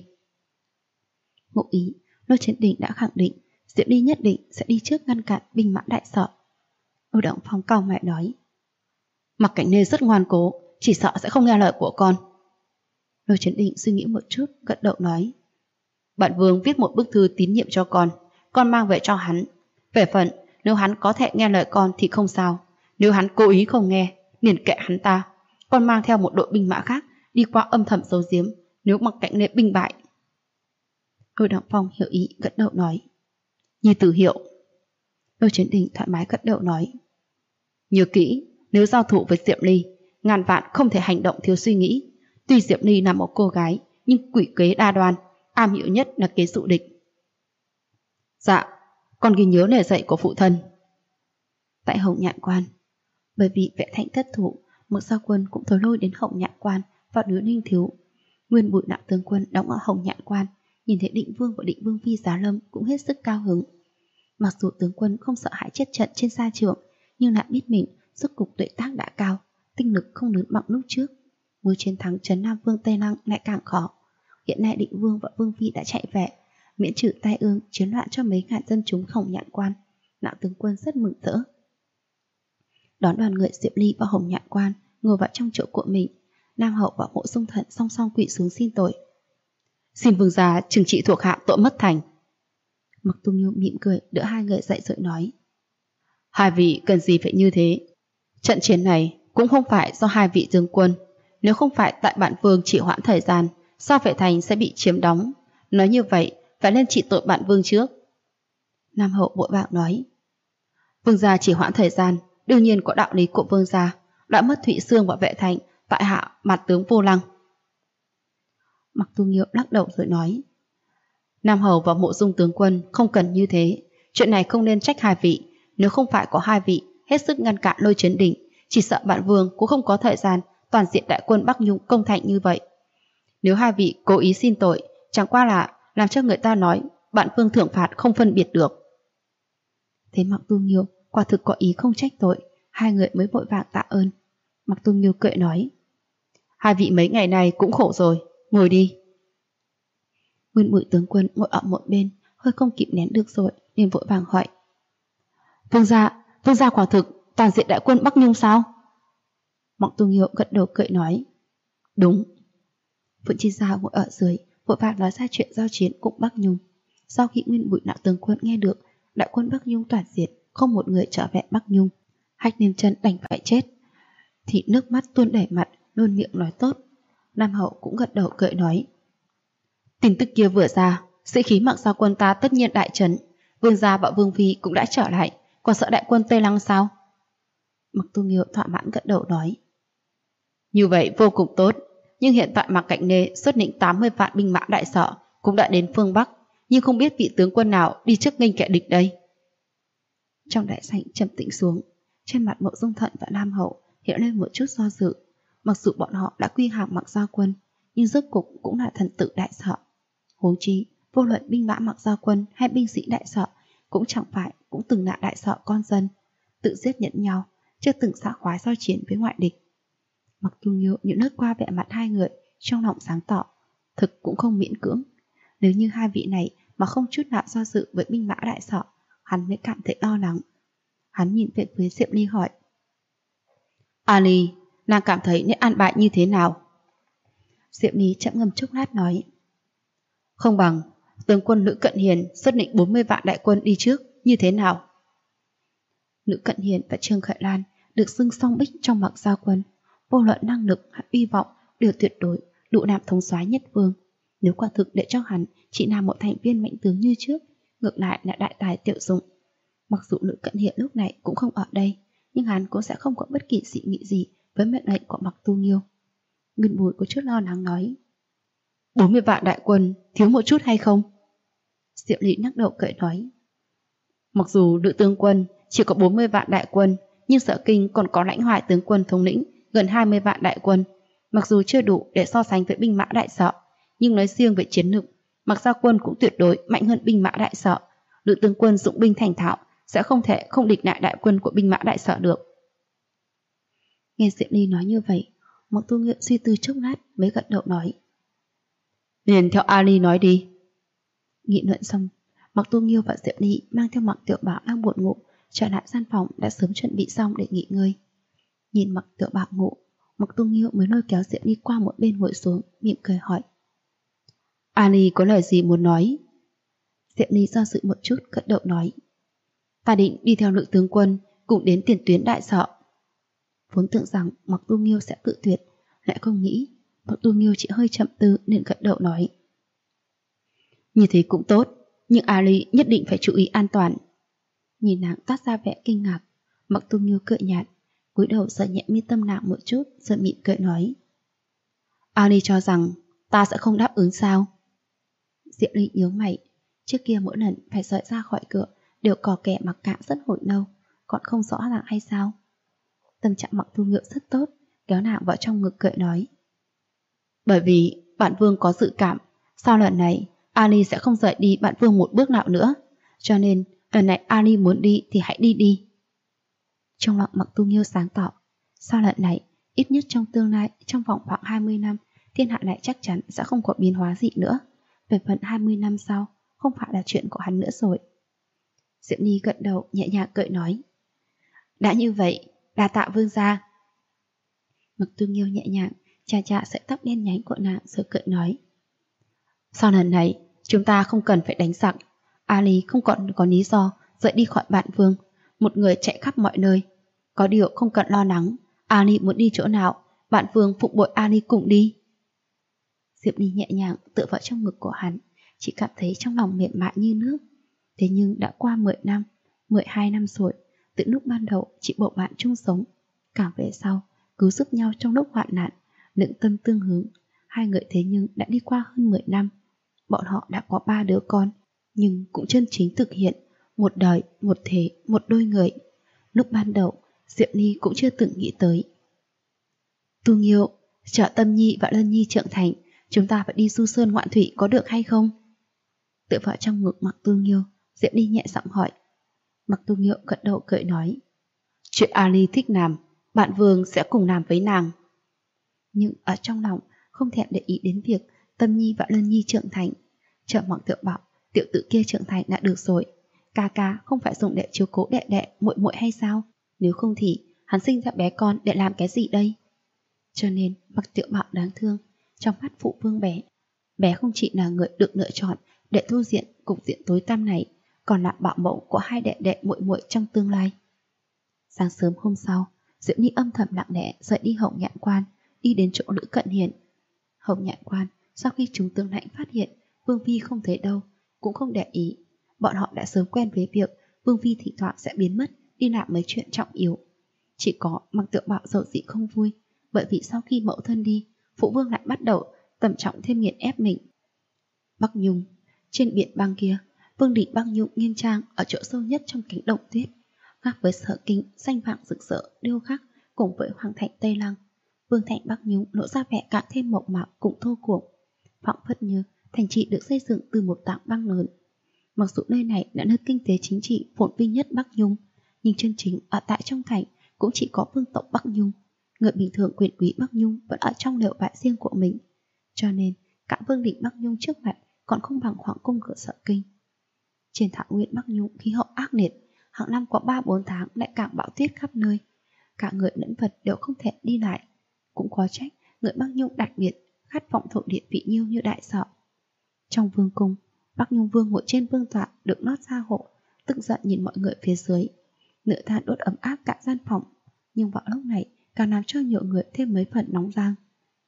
Ngụ ý, Lôi Chấn Định đã khẳng định Diệp Ly nhất định sẽ đi trước ngăn cản binh mã Đại Sở. Lôi Động Phong cau mày nói: Mặc Cạnh Lê rất ngoan cố, chỉ sợ sẽ không nghe lời của con. Lôi Chấn Định suy nghĩ một chút, gật đầu nói: Bản vương viết một bức thư tín nhiệm cho con mang về cho hắn. Về phần nếu hắn có thể nghe lời con thì không sao, nếu hắn cố ý không nghe, liền kệ hắn ta. Con mang theo một đội binh mã khác đi qua âm thầm giấu giếm, nếu Mặc Cạnh Lê binh bại. Lôi Động Phong hiểu ý gật đầu nói: Nhi tử hiệu. Lôi Chấn Định thoải mái gật đầu nói: Nhớ kỹ, nếu giao thủ với Diệp Ly, ngàn vạn không thể hành động thiếu suy nghĩ. Tuy Diệp Ly là một cô gái, nhưng quỷ kế đa đoan, am hiểu nhất là kế dụ địch. Dạ, con ghi nhớ lời dạy của phụ thân. Tại Hồng Nhạn Quan, bởi vì Vệ Thành thất thủ, Mạc Gia Quân cũng thối lôi đến Hồng Nhạn Quan và Núi Ninh Thiếu. Nguyên Bụi Nạo tướng quân đóng ở Hồng Nhạn Quan, nhìn thấy Định Vương và Định Vương phi Giá Lâm cũng hết sức cao hứng. Mặc dù tướng quân không sợ hãi chết trận trên sa trường, nhưng lại biết mình sức cục tuổi tác đã cao, tinh lực không lớn bằng lúc trước. Muốn chiến thắng trấn Nam Vương Tây Lăng lại càng khó. Hiện nay Định Vương và Vương phi đã chạy về, miễn trừ tai ương chiến loạn cho mấy ngàn dân chúng Hồng Nhạn Quan. Nạo tướng quân rất mừng rỡ. Đón đoàn người Diệp Ly vào Hồng Nhạn Quan, ngồi vào trong chỗ của mình. Nam Hậu và Mộ Dung Thận song song quỳ xuống xin tội. Xin vương gia trừng trị thuộc hạ tội mất thành. Mặc Tu Nghiêu mỉm cười đỡ hai người dậy rồi nói: Hai vị cần gì phải như thế? Trận chiến này cũng không phải do hai vị tướng quân. Nếu không phải tại bản vương chỉ hoãn thời gian, sao Vệ Thành sẽ bị chiếm đóng? Nói như vậy phải lên trị tội bản vương trước. Nam Hậu vội vàng nói: Vương gia chỉ hoãn thời gian, đương nhiên có đạo lý của vương gia. Đã mất Thụy Xương và Vệ Thành, tại hạ mặt tướng vô lăng. Mặc Tu Nghiêu lắc đầu rồi nói: Nam Hầu và Mộ Dung tướng quân không cần như thế. Chuyện này không nên trách hai vị. Nếu không phải có hai vị hết sức ngăn cản Lôi Chấn Đỉnh, chỉ sợ bản vương cũng không có thời gian toàn diện đại quân Bắc Nhung công thành như vậy. Nếu hai vị cố ý xin tội, chẳng qua là làm cho người ta nói bản vương thưởng phạt không phân biệt được. Thế Mặc Tu Nghiêu quả thực có ý không trách tội, hai người mới vội vàng tạ ơn. Mặc Tu Nghiêu cười nói: Hai vị mấy ngày này cũng khổ rồi, ngồi đi. Nguyên Bụi tướng quân ngồi ở một bên, hơi không kịp nén được rồi nên vội vàng hỏi: Vương gia quả thực toàn diện đại quân Bắc Nhung sao? Mặc Tu Nghiêu gật đầu cười nói: Đúng. Phượng Chi Giao ngồi ở dưới vội vàng nói ra chuyện giao chiến cùng Bắc Nhung. Sau khi Nguyên Bụi Nạo tướng quân nghe được đại quân Bắc Nhung toàn diệt, không một người trở về Bắc Nhung, Hách Niêm Chân đành phải chết, thì nước mắt tuôn đầy mặt, luôn miệng nói tốt. Nam Hậu cũng gật đầu cười nói: Tin tức kia vừa ra, sĩ khí Mạc Gia quân ta tất nhiên đại trấn. Vương gia và Vương phi cũng đã trở lại, còn sợ đại quân Tây Lăng sao? Mặc Tu Nghiêu thỏa mãn gật đầu nói: Như vậy vô cùng tốt. Nhưng hiện tại Mạc Cạnh Nê xuất lĩnh 80 vạn binh mã đại sở cũng đã đến phương Bắc, nhưng không biết vị tướng quân nào đi trước nghênh kẻ địch đây. Trong đại sảnh trầm tĩnh xuống, trên mặt Mộ Dung Thận và Nam Hậu hiện lên một chút do dự. Mặc dù bọn họ đã quy hàng Mạc Gia quân, nhưng rốt cục cũng là thần tử đại sở. Huống chi vô luận binh mã Mạc Gia quân hay binh sĩ đại sở cũng chẳng phải cũng từng là đại sở con dân, tự giết lẫn nhau, chưa từng xạ khoái giao chiến với ngoại địch. Mặc Tu Nghiêu những lướt qua vẻ mặt hai người, trong lòng sáng tỏ, thực cũng không miễn cưỡng. Nếu như hai vị này mà không chút nào do dự với binh mã đại sở, hắn mới cảm thấy lo lắng. Hắn nhìn về phía Diệp Ly hỏi: Ali, nàng cảm thấy nên an bài như thế nào? Diệp Ly chậm ngâm chốc lát nói: Không bằng tướng quân Lữ Cận Hiền xuất lĩnh 40 vạn đại quân đi trước, như thế nào? Lữ Cận Hiền và Trương Khởi Lan được xưng song bích trong Mạc Gia quân, vô luận năng lực hay uy vọng đều tuyệt đối đủ làm thống soái nhất vương. Nếu quả thực để cho hắn chỉ là một thành viên mạnh tướng như trước, ngược lại là đại tài tiểu dụng. Mặc dù Lữ Cận Hiền lúc này cũng không ở đây, nhưng hắn cũng sẽ không có bất kỳ dị nghị gì với mệnh lệnh của Mặc Tu Nghiêu. Nguyên Bùi có chút lo lắng nói: 40 vạn đại quân thiếu một chút hay không? Diệp Ly lắc đầu cười nói: Mặc dù Lữ tướng quân chỉ có 40 vạn đại quân, nhưng Sở Kinh còn có Lãnh Hoài tướng quân thống lĩnh gần 20 vạn đại quân. Mặc dù chưa đủ để so sánh với binh mã đại sở, nhưng nói riêng về chiến lược, Mạc Gia quân cũng tuyệt đối mạnh hơn binh mã đại sở. Lữ tướng quân dụng binh thành thạo, sẽ không thể không địch lại đại quân của binh mã đại sở được. Nghe Diệp Ly nói như vậy, Mạc Tu Nghiêu suy tư chốc lát mới gật đầu nói: Liền theo Ali nói đi. Nghị luận xong, Mạc Tu Nghiêu và Diệp Ly mang theo Mạc Tiểu Bảo đang buồn ngủ trở lại gian phòng đã sớm chuẩn bị xong để nghỉ ngơi. Nhìn Mạc Tiểu Bảo ngủ, Mạc Tu Nghiêu mới lôi kéo Diệp Ly qua một bên ngồi xuống, mỉm cười hỏi: Ali có lời gì muốn nói? Diệp Ly do dự một chút gật đầu nói: Ta định đi theo Lữ tướng quân cùng đến tiền tuyến đại sở. Vốn tưởng rằng Mạc Tu Nghiêu sẽ cự tuyệt, lại không nghĩ Mạc Tu Nghiêu chỉ hơi chậm từ nên gật đầu nói: Như thế cũng tốt, nhưng Ali nhất định phải chú ý an toàn. Nhìn nàng toát ra vẻ kinh ngạc, Mạc Tu Nghiêu cười nhạt, cúi đầu sờ nhẹ mi tâm nàng một chút rồi mỉm cười nói: Ali cho rằng ta sẽ không đáp ứng sao? Diệp Ly nhướng mày, Trước kia mỗi lần phải rời ra khỏi cửa đều có kẻ mặc cả rất hồi lâu, còn không rõ ràng hay sao? Tâm trạng Mặc Tu Nghiêu rất tốt, kéo nàng vào trong ngực cười nói. Bởi vì bản vương có dự cảm, sau lần này Ali sẽ không rời đi bản vương một bước nào nữa, cho nên lần này Ali muốn đi thì hãy đi đi. Trong lòng Mặc Tu Nghiêu sáng tỏ, sau lần này, ít nhất trong tương lai, trong vòng khoảng 20 năm, thiên hạ này chắc chắn sẽ không có biến hóa gì nữa. Về phần 20 năm sau, không phải là chuyện của hắn nữa rồi. Diệp Ni gật đầu nhẹ nhàng cười nói. Đã như vậy, đa tạ vương gia. Mặc Tu Nghiêu nhẹ nhàng chà chà sợi tóc đen nhánh của nàng rồi cười nói. Sau lần này, chúng ta không cần phải đánh giặc. Ali không còn có lý do rời đi khỏi bản vương, một người chạy khắp mọi nơi. Có điều không cần lo lắng, Ali muốn đi chỗ nào, bản vương phụng bồi Ali cùng đi. Diệp Ni nhẹ nhàng tựa vào trong ngực của hắn, chỉ cảm thấy trong lòng mềm mại như nước. Thế nhưng đã qua 10 năm, 12 năm rồi, từ lúc ban đầu chỉ bầu bạn chung sống, càng về sau cứu giúp nhau trong lúc hoạn nạn, lưỡng tâm tương hướng. Hai người thế nhưng đã đi qua hơn 10 năm. Bọn họ đã có 3 đứa con, nhưng cũng chân chính thực hiện một đời, một thế, một đôi người. Lúc ban đầu, Diệp Ni cũng chưa từng nghĩ tới. Tu Nghiêu, chờ Tâm Nhi và Lân Nhi trưởng thành, chúng ta phải đi du sơn ngoạn thủy có được hay không? Tựa vào trong ngực Mặc Tu Nghiêu, Diệp Ni nhẹ giọng hỏi. Mặc Tu Nghiêu gật đầu cười nói. Chuyện Ali thích làm, bạn vương sẽ cùng làm với nàng. Nhưng ở trong lòng không thèm để ý đến việc Tâm Nhi và Lân Nhi trưởng thành. Chờ Mặc Tiểu bảo tiểu tử kia trưởng thành đã được rồi. Ca ca không phải dùng để chiếu cố đệ đệ muội muội hay sao? Nếu không thì hắn sinh ra bé con để làm cái gì đây? Cho nên Mặc Tiểu bảo đáng thương, trong mắt phụ vương bé không chỉ là người được lựa chọn để thu diện cục diện tối tăm này, còn là bảo mẫu của hai đệ đệ muội muội trong tương lai. Sáng sớm hôm sau, Diệp Ni âm thầm lặng lẽ rời đi Hồng Nhạn Quan, đi đến chỗ Lữ Cận Hiền. Hồng Nhạn Quan, sau khi chúng Tương Lãnh phát hiện Vương Phi không thấy đâu, cũng không để ý. Bọn họ đã sớm quen với việc Vương Phi thỉnh thoảng sẽ biến mất, đi làm mấy chuyện trọng yếu. Chỉ có Mặc Tiểu Bảo dầu dị không vui, bởi vì sau khi mẫu thân đi, phụ vương lại bắt đầu tầm trọng thêm nghiền ép mình. Bắc Nhung, trên biển băng kia, Vương đỉnh Bắc Nhung nghiêm trang ở chỗ sâu nhất trong cánh đồng tuyết, khác với Sở Kinh xanh vàng rực rỡ điêu khắc cùng với Hoàng thành Tây Lăng. Vương thành Bắc Nhung lộ ra vẻ càng thêm mộc mạc cùng thô cuồng, phảng phất như thành trì được xây dựng từ một tảng băng lớn. Mặc dù nơi này là nơi kinh tế chính trị phồn vinh nhất Bắc Nhung, nhưng chân chính ở tại trong thành cũng chỉ có vương tộc Bắc Nhung. Người bình thường quyền quý Bắc Nhung vẫn ở trong lều vải riêng của mình, cho nên cả vương đỉnh Bắc Nhung trước mặt còn không bằng hoàng cung cửa Sở Kinh. Trên thảo nguyên Bắc Nhung khí hậu ác liệt, hàng năm có 3-4 tháng lại càng bão tuyết khắp nơi, cả người lẫn vật đều không thể đi lại. Cũng có trách người Bắc Nhung đặc biệt khát vọng thổ địa vị nhiêu như đại sợ. Trong vương cung, Bắc Nhung vương ngồi trên vương tọa được lót gia hộ, tức giận nhìn mọi người phía dưới. Lửa than đốt ấm áp cả gian phòng, nhưng vào lúc này càng làm cho nhiều người thêm mấy phần nóng rang.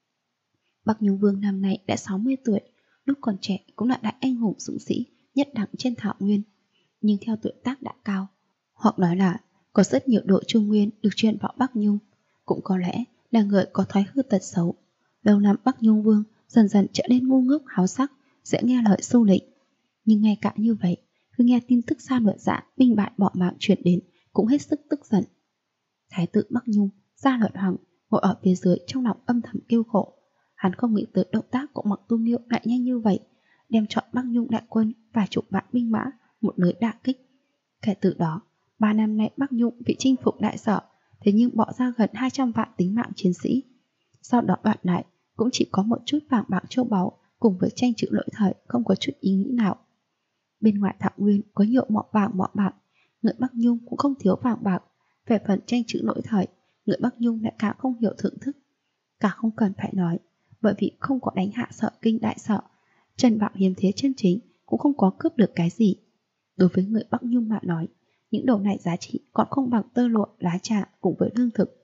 Bắc Nhung vương năm nay đã 60 tuổi, lúc còn trẻ cũng là đại anh hùng dũng sĩ nhất đẳng trên thảo nguyên, nhưng theo tuổi tác đã cao, hoặc nói là có rất nhiều độ trung nguyên được truyền vào Bắc Nhung, cũng có lẽ là người có thói hư tật xấu. Lâu năm Bắc Nhung vương dần dần trở nên ngu ngốc háo sắc, dễ nghe lời xu lệnh. Nhưng ngay cả như vậy, khi nghe tin tức Sa Luật Dạ binh bại bỏ mạng truyền đến, cũng hết sức tức giận. Thái tử Bắc Nhung, Gia Luật Hoàng ngồi ở phía dưới trong lòng âm thầm kêu khổ. Hắn không nghĩ tới động tác của Mặc Tu Nghiêu lại nhanh như vậy, đem chọn Bắc Nhung đại quân vài chục vạn binh mã một lưới đả kích. Kể từ đó, 3 năm nay Bắc Nhung bị chinh phục đại sở, thế nhưng bỏ ra gần 200 vạn tính mạng chiến sĩ. Sau đó đoạn lại cũng chỉ có một chút vàng bạc châu báu cùng với tranh chữ lỗi thời, không có chút ý nghĩ nào. Bên ngoài thảo nguyên có nhiều mỏ vàng mỏ bạc, người Bắc Nhung cũng không thiếu vàng bạc. Về phần tranh chữ lỗi thời, người Bắc Nhung lại càng không hiểu thưởng thức. Cả không cần phải nói, bởi vì không có đánh hạ Sở Kinh đại sở, Trần Bạo hiếm thế chân chính cũng không có cướp được cái gì. Đối với người Bắc Nhung mà nói, những đồ này giá trị còn không bằng tơ lụa, lá trà cùng với lương thực.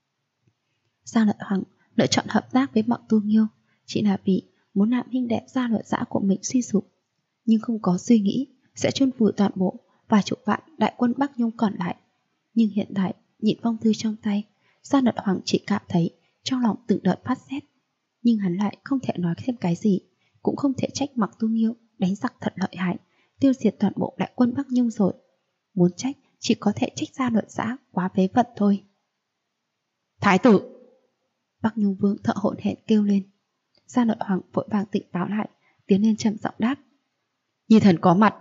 Gia Luật Hoàng lựa chọn hợp tác với Mặc Tu Nghiêu chỉ là vì muốn làm huynh đệ Gia Luật Dã của mình suy sụp, nhưng không có suy nghĩ sẽ chôn vùi toàn bộ vài chục vạn đại quân Bắc Nhung còn lại. Nhưng hiện tại nhìn phong thư trong tay, Gia Luật Hoàng chỉ cảm thấy trong lòng từng đợt phát rét, nhưng hắn lại không thể nói thêm cái gì, cũng không thể trách Mặc Tu Nghiêu đánh giặc thật lợi hại, tiêu diệt toàn bộ đại quân Bắc Nhung rồi. Muốn trách chỉ có thể trách Gia Luật Giã quá vế vận thôi. Thái tử! Bắc Nhung Vương thở hổn hển kêu lên. Gia Luật Hoàng vội vàng tỉnh táo lại, tiến lên trầm giọng đáp. Nhi thần có mặt.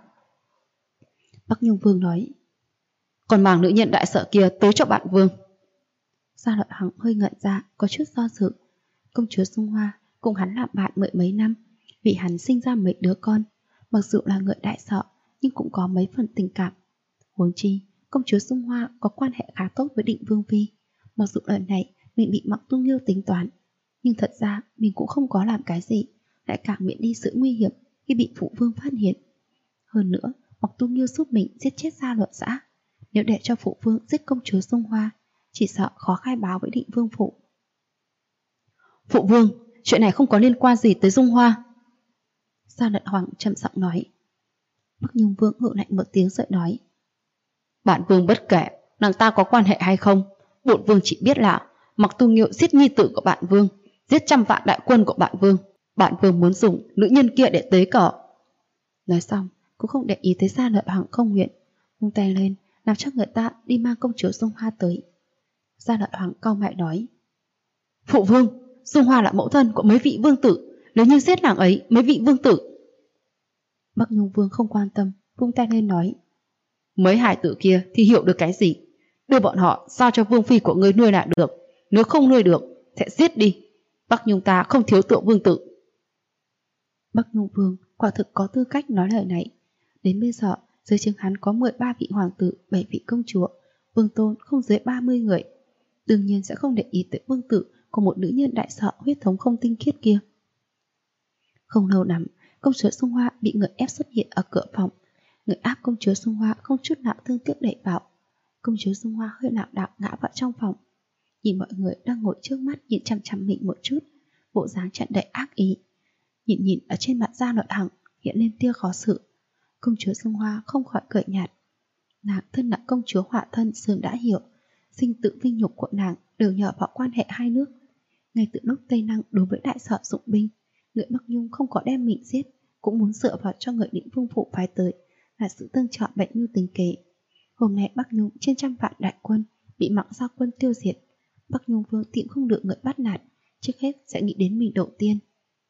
Bắc Nhung Vương nói. Còn mang nữ nhân đại sợ kia tới cho bạn vương. Gia Luật Hoàng hơi ngẩn ra, có chút do dự. Công chúa Dung Hoa cùng hắn làm bạn mười mấy năm, vì hắn sinh ra mấy đứa con. Mặc dù là người đại sợ, nhưng cũng có mấy phần tình cảm. Huống chi, công chúa Dung Hoa có quan hệ khá tốt với Định Vương Phi. Mặc dù lần này mình bị Mạc Tu Nghiêu tính toán, nhưng thật ra mình cũng không có làm cái gì, lại càng miễn đi sự nguy hiểm khi bị phụ vương phát hiện. Hơn nữa, Mạc Tu Nghiêu giúp mình giết chết Gia Luật Giã. Nếu để cho phụ vương giết công chúa Dung Hoa, chỉ sợ khó khai báo với Định Vương Phủ. Phụ vương, chuyện này không có liên quan gì tới Dung Hoa. Gia Luật Hoàng trầm giọng nói. Bắc Nhung Vương hự lạnh một tiếng rồi nói. Bản vương bất kể nàng ta có quan hệ hay không, bổn vương chỉ biết là Mạc Tu Nghiêu giết nhi tử của bạn vương, giết trăm vạn đại quân của bạn vương. Bạn vương muốn dùng nữ nhân kia để tế cờ. Nói xong cũng không để ý tới Gia Luật Hoàng không nguyện, vung tay lên làm cho người ta đi mang công chúa Dung Hoa tới. Gia Luật Hoàng cau mày nói. Phụ vương, Dung Hoa là mẫu thân của mấy vị vương tử, nếu như giết nàng ấy, mấy vị vương tử. Bắc Nhung Vương không quan tâm, vung tay lên nói. Mấy hài tử kia thì hiểu được cái gì? Đưa bọn họ giao cho vương phi của ngươi nuôi lại được, nếu không nuôi được sẽ giết đi. Bắc Nhung ta không thiếu tượng vương tử. Bắc Nhung Vương quả thực có tư cách nói lời này. Đến bây giờ dưới trướng hắn có 13 vị hoàng tử, 7 vị công chúa, vương tôn không dưới 30 người. Đương nhiên sẽ không để ý tới vương tử của một nữ nhân đại sợ huyết thống không tinh khiết kia. Không lâu lắm, công chúa Dung Hoa bị người ép xuất hiện ở cửa phòng. Người áp công chúa Dung Hoa không chút nào thương tiếc đẩy vào. Công chúa Dung Hoa hơi lảo đảo ngã vào trong phòng. Nhìn mọi người đang ngồi trước mắt nhìn chằm chằm mình một chút, bộ dáng tràn đầy ác ý. Nhìn ở trên mặt Gia Luật Hằng hiện lên tia khó xử. Công chúa Dung Hoa không khỏi cười nhạt. Nàng thân là công chúa Hỏa Thân sớm đã hiểu, sinh tử vinh nhục của nàng đều nhờ vào quan hệ hai nước. Ngay từ lúc Tây Năng đối với đại sở dụng binh, người Bắc Nhung không có đem mình giết, cũng muốn dựa vào cho người Định Vương Phủ phái tới là sự tương trợ bệnh mưu tính kế. Hôm nay Bắc Nhung trên trăm vạn đại quân bị Mạc Gia quân tiêu diệt. Bắc Nhung Vương tìm không được người bắt nạt, trước hết sẽ nghĩ đến mình đầu tiên.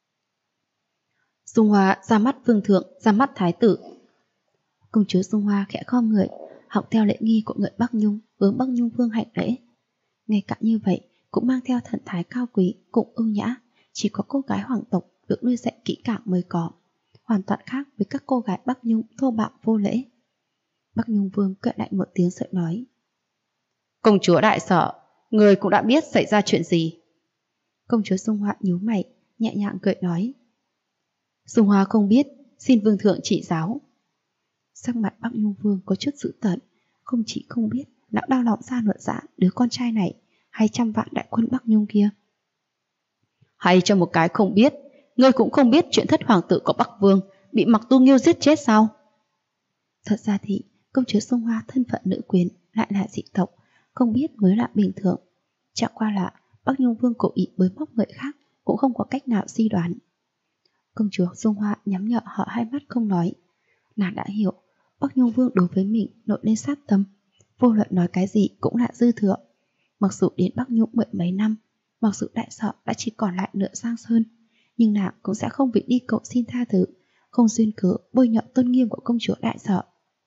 Dung Hoa ra mắt vương thượng, ra mắt thái tử. Công chúa Dung Hoa khẽ khom người, học theo lễ nghi của người Bắc Nhung, hướng Bắc Nhung Vương hành lễ. Ngay cả như vậy cũng mang theo thần thái cao quý cũng ưu nhã, chỉ có cô gái hoàng tộc được nuôi dạy kỹ càng mới có, hoàn toàn khác với các cô gái Bắc Nhung thô bạo vô lễ. Bắc Nhung Vương cười lạnh một tiếng rồi nói. Công chúa đại sở, người cũng đã biết xảy ra chuyện gì. Công chúa Dung Hoa nhíu mày, nhẹ nhàng cười nói. Dung Hoa không biết, xin vương thượng chỉ giáo. Sắc mặt Bắc Nhung Vương có chút dữ tợn, không chỉ không biết lão đau lòng Gia Luật Giã đứa con trai này hay trăm vạn đại quân Bắc Nhung kia. Hay cho một cái không biết, ngươi cũng không biết chuyện thất hoàng tử của Bắc Vương bị Mạc Tu Nghiêu giết chết sao? Thật ra thì công chúa Dung Hoa thân phận nữ quyền lại là dị tộc, không biết mới là bình thường. Chẳng qua là Bắc Nhung Vương cố ý bới móc người khác cũng không có cách nào suy đoán. Công chúa Dung Hoa nhắm nhợ họ hai mắt không nói. Nàng đã hiểu Bắc Nhung Vương đối với mình nổi lên sát tâm, vô luận nói cái gì cũng là dư thừa. Mặc dù đến Bắc Nhung mười mấy năm, mặc dù đại sở đã chỉ còn lại nửa Giang Sơn, nhưng nàng cũng sẽ không vì đi cầu xin tha thứ, không duyên cớ bôi nhọ tôn nghiêm của công chúa đại sở.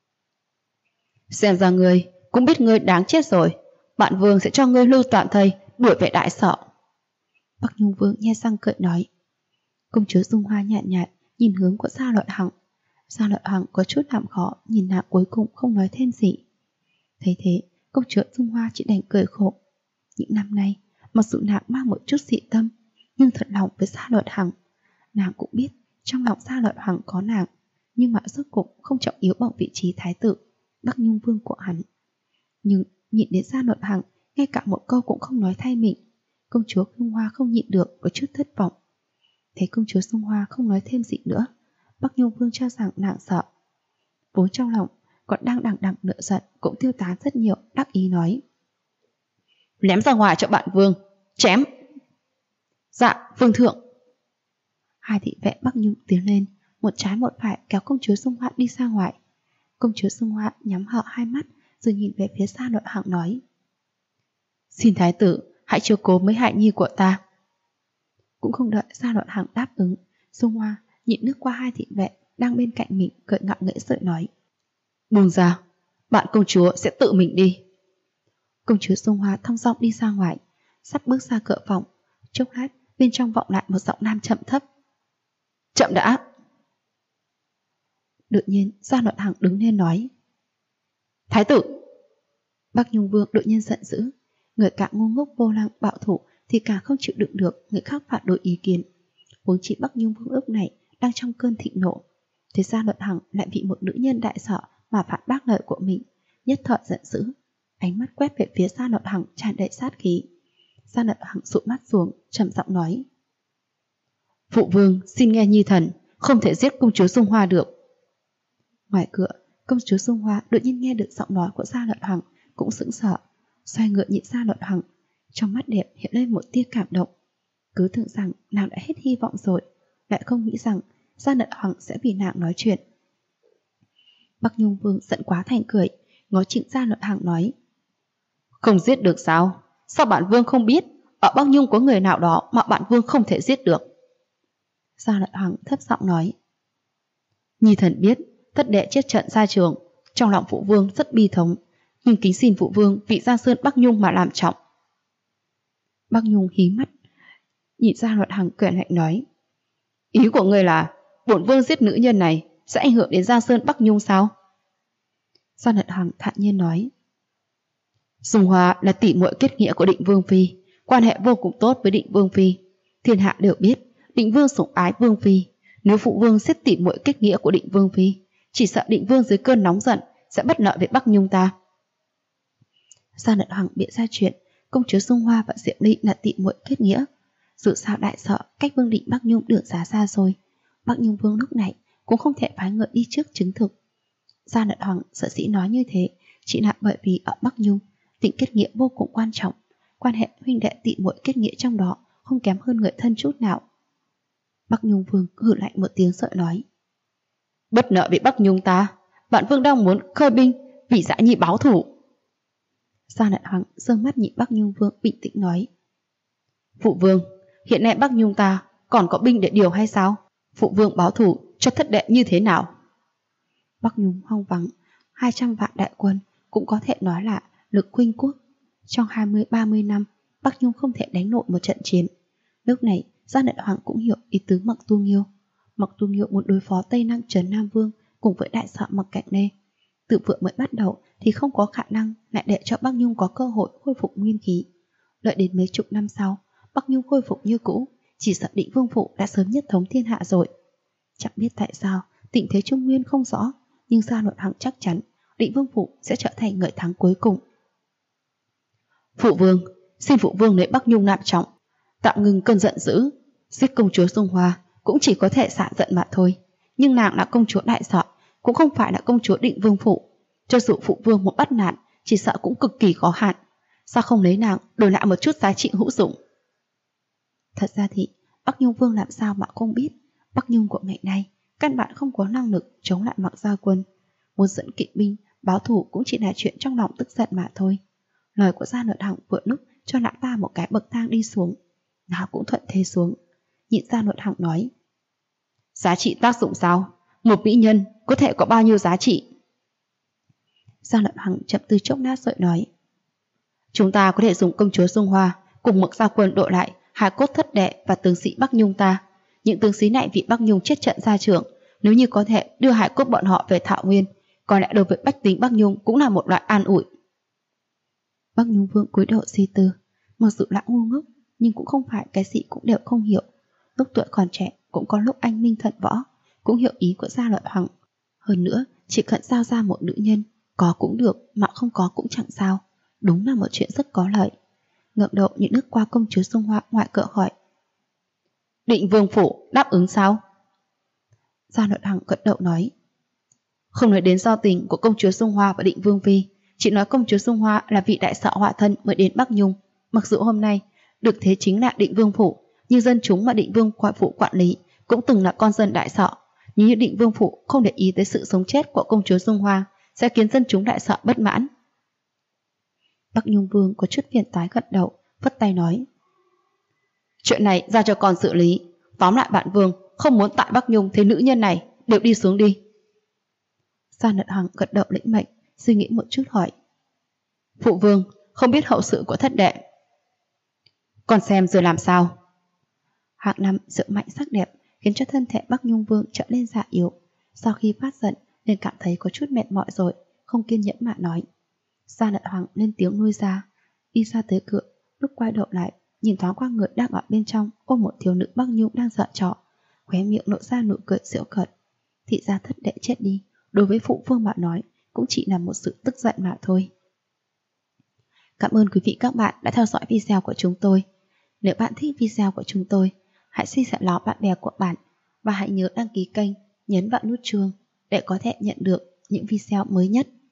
Xem ra ngươi cũng biết ngươi đáng chết rồi, bạn vương sẽ cho ngươi lưu tạm thầy đuổi về đại sở. Bắc Nhung Vương nhe răng cười nói. Công chúa Dung Hoa nhạt nhạt nhìn hướng của Gia Luật Hằng. Gia Luật Hằng có chút làm khó, nhìn nàng cuối cùng không nói thêm gì. Thấy thế, công chúa Dung Hoa chỉ đành cười khổ. Những năm nay, mặc dù nàng mang một chút dị tâm, nhưng thật lòng với Gia Luật Hằng. Nàng cũng biết trong lòng Gia Luật Hằng có nàng, nhưng mà rốt cuộc không trọng yếu bằng vị trí thái tử, Bắc Nhung Vương của hắn. Nhưng nhìn đến Gia Luật Hằng, ngay cả một câu cũng không nói thay mình. Công chúa Dung Hoa không nhịn được, có chút thất vọng. Thấy công chúa Dung Hoa không nói thêm gì nữa, Bắc Nhung Vương cho rằng nàng sợ. Vốn trong lòng còn đang đằng đằng nợ giận cũng tiêu tán rất nhiều, đắc ý nói. Ném ra ngoài cho bạn vương, chém. Dạ, vương thượng. Hai thị vệ Bắc Nhung tiến lên, một trái một phải kéo công chúa Dung Hoa đi ra ngoài. Công chúa Dung Hoa nhắm hở hai mắt rồi nhìn về phía Gia Luật Hằng nói: Xin thái tử hãy chiếu cố mấy hại nhi của ta. Cũng không đợi Gia Luật Hằng đáp ứng, Dung Hoa nhịn nước qua hai thị vệ đang bên cạnh mình, cười ngạo nghễ sợi nói: Buông ra, bạn công chúa sẽ tự mình đi. Công chúa Dung Hoa thong dong đi ra ngoài, sắp bước ra cửa phòng, chốc lát bên trong vọng lại một giọng nam chậm thấp: Chậm đã. Đột nhiên Gia Luật Hằng đứng lên nói: Thái tử. Bắc Nhung Vương đột nhiên giận dữ, người càng ngu ngốc vô năng bạo thủ thì càng không chịu đựng được người khác phản đối ý kiến. Huống chi Bắc Nhung Vương lúc này đang trong cơn thịnh nộ, thế Gia Luật Hằng lại bị một nữ nhân đại sợ mà phản bác lời của mình, nhất thời giận dữ, ánh mắt quét về phía Gia Luật Hằng tràn đầy sát khí. Gia Luật Hằng sụt mắt xuống, trầm giọng nói: Phụ vương xin nghe nhi thần, không thể giết công chúa Dung Hoa được. Ngoài cửa, công chúa Dung Hoa đột nhiên nghe được giọng nói của Gia Luật Hằng, cũng sững sờ, xoay ngựa nhìn Gia Luật Hằng, trong mắt đẹp hiện lên một tia cảm động. Cứ tưởng rằng nàng đã hết hy vọng rồi, lại không nghĩ rằng Gia Luật Hằng sẽ vì nàng nói chuyện. Bắc Nhung Vương giận quá thành cười, ngó chừng Gia Luật Hằng nói: Không giết được sao? Sao bản vương không biết ở Bắc Nhung có người nào đó mà bản vương không thể giết được? Gia Luật Hằng thấp giọng nói: Nhi thần biết thất đệ chết trận ra trường, trong lòng phụ vương rất bi thống, nhưng kính xin phụ vương vị Giang Sơn Bắc Nhung mà làm trọng. Bắc Nhung hí mắt nhìn Gia Luật Hằng, cười lạnh nói: Ý của ngươi là bổn vương giết nữ nhân này sẽ ảnh hưởng đến Giang Sơn Bắc Nhung sao? Gia Luật Hằng thản nhiên nói: Dung Hoa là tỷ muội kết nghĩa của Định Vương phi, quan hệ vô cùng tốt với Định Vương phi. Thiên hạ đều biết Định Vương sủng ái Vương phi, nếu phụ vương giết tỷ muội kết nghĩa của Định Vương phi, chỉ sợ Định Vương dưới cơn nóng giận sẽ bất lợi với Bắc Nhung ta. Gia Luật Hằng bịa ra chuyện công chúa Dung Hoa và Diệm Ly là tỷ muội kết nghĩa. Dù sao đại sợ cách Vương định Bắc Nhung đường giá xa rồi, Bắc Nhung Vương lúc này cũng không thể phái ngựa đi trước chứng thực. Gia Luật Hằng sở dĩ nói như thế chỉ là bởi vì ở Bắc Nhung tình kết nghĩa vô cùng quan trọng, quan hệ huynh đệ tỷ muội kết nghĩa trong đó không kém hơn người thân chút nào. Bắc Nhung Vương hừ lạnh một tiếng sợ nói: Bất nợ bị Bắc Nhung ta, bản vương đang muốn khơi binh vì Dã Nhi báo thù. Gia Luật Hằng giơ mắt nhìn Bắc Nhung Vương bình tĩnh nói: Phụ vương, hiện nay Bắc Nhung ta còn có binh để điều hay sao? Phụ vương báo thù cho thất đệ như thế nào? Bắc Nhung hoang vắng 200 vạn đại quân, cũng có thể nói là lực khuynh quốc. Trong 20-30 năm, Bắc Nhung không thể đánh nổi một trận chiến. Lúc này Gia Luật Hằng cũng hiểu ý tứ Mặc Tu Nghiêu. Mặc Tu Nghiêu muốn đối phó Tây Năng Trấn Nam Vương cùng với đại sợ Mặc Cạnh Lê. Từ vừa mới bắt đầu thì không có khả năng lại để cho Bắc Nhung có cơ hội khôi phục nguyên khí. Đợi đến mấy chục năm sau, Bắc Nhung khôi phục như cũ, chỉ sợ Định Vương Phủ đã sớm nhất thống thiên hạ rồi. Chẳng biết tại sao tình thế Trung Nguyên không rõ, nhưng Gia Luật Hằng chắc chắn Định Vương Phủ sẽ trở thành người thắng cuối cùng. Phụ vương, xin phụ vương lấy Bắc Nhung nạp trọng, tạm ngừng cơn giận dữ. Giết công chúa Dung Hoa cũng chỉ có thể xả giận mà thôi, nhưng nàng là công chúa đại sợ, cũng không phải là công chúa Định Vương Phủ. Cho dù phụ vương một bắt nạn, chỉ sợ cũng cực kỳ khó hạn. Sao không lấy nàng đổi lại một chút giá trị hữu dụng? Thật ra thì Bắc Nhung Vương làm sao mà không biết, Bắc Nhung của ngày nay căn bản không có năng lực chống lại Mặc Gia Quân. Muốn dẫn kỵ binh báo thù cũng chỉ là chuyện trong lòng tức giận mà thôi. Lời của Gia Luật Hằng vừa lúc cho lão ta một cái bậc thang đi xuống, nào cũng thuận thế xuống. Nhìn Gia Luật Hằng nói: Giá trị tác dụng sao? Một mỹ nhân có thể có bao nhiêu giá trị? Gia Luật Hằng chậm từ chốc lát rồi nói: Chúng ta có thể dùng công chúa Dung Hoa cùng Mặc Gia Quân đội lại hài cốt thất đệ và tướng sĩ Bắc Nhung ta. Những tướng sĩ này vì Bắc Nhung chết trận ra trường, nếu như có thể đưa hài cốt bọn họ về Thảo Nguyên, có lẽ đối với bách tính Bắc Nhung cũng là một loại an ủi. Bắc Nhung Vương cúi đầu suy tư, mặc dù là ngu ngốc nhưng cũng không phải cái gì cũng đều không hiểu. Lúc tuổi còn trẻ cũng có lúc anh minh thuận võ, cũng hiểu ý của Gia Luật Hằng. Hơn nữa, chỉ cần giao ra một nữ nhân, có cũng được mà không có cũng chẳng sao, đúng là một chuyện rất có lợi. Ngẩng đầu nhìn nước qua công chúa Dung Hoa ngoại cửa hỏi: Định Vương Phủ đáp ứng sao? Gia Luật Hằng gật đầu nói: Không nói đến giao tình của công chúa Dung Hoa và Định Vương Phi, chỉ nói công chúa Dung Hoa là vị đại sợ họa thân mới đến Bắc Nhung. Mặc dù hôm nay được thế chính là Định Vương Phủ, nhưng dân chúng mà Định Vương Phủ quản lý cũng từng là con dân đại sợ. nhưng nhất định vương phụ không để ý tới sự sống chết của công chúa Dung Hoa sẽ khiến dân chúng đại sợ bất mãn. Bắc Nhung Vương có chút phiền toái gật đầu, vất tay nói: Chuyện này giao cho con xử lý. Tóm lại bạn Vương không muốn tại Bắc Nhung thế nữ nhân này đều đi xuống đi. Gia Nật Hằng gật đầu lĩnh mệnh, suy nghĩ một chút hỏi: Phụ Vương không biết hậu sự của thất đệ. Con xem rồi làm sao? Hạng Năm rượu mạnh sắc đẹp khiến cho thân thể Bắc Nhung Vương trở lên dạ yếu. Sau khi phát giận nên cảm thấy có chút mệt mỏi rồi, không kiên nhẫn mà nói. Gia Nật Hoàng lên tiếng nuôi ra, đi ra tới cửa, lúc quay đầu lại nhìn thoáng qua người đang ở bên trong ôm một thiếu nữ Bắc Nhung đang giở trò, khóe miệng lộ ra nụ cười giễu cợt. Thị ra thất đệ chết đi, đối với phụ vương mà nói cũng chỉ là một sự tức giận mà thôi. Cảm ơn quý vị các bạn đã theo dõi video của chúng tôi. Nếu bạn thích video của chúng tôi, hãy chia sẻ nó bạn bè của bạn và hãy nhớ đăng ký kênh, nhấn vào nút chuông để có thể nhận được những video mới nhất.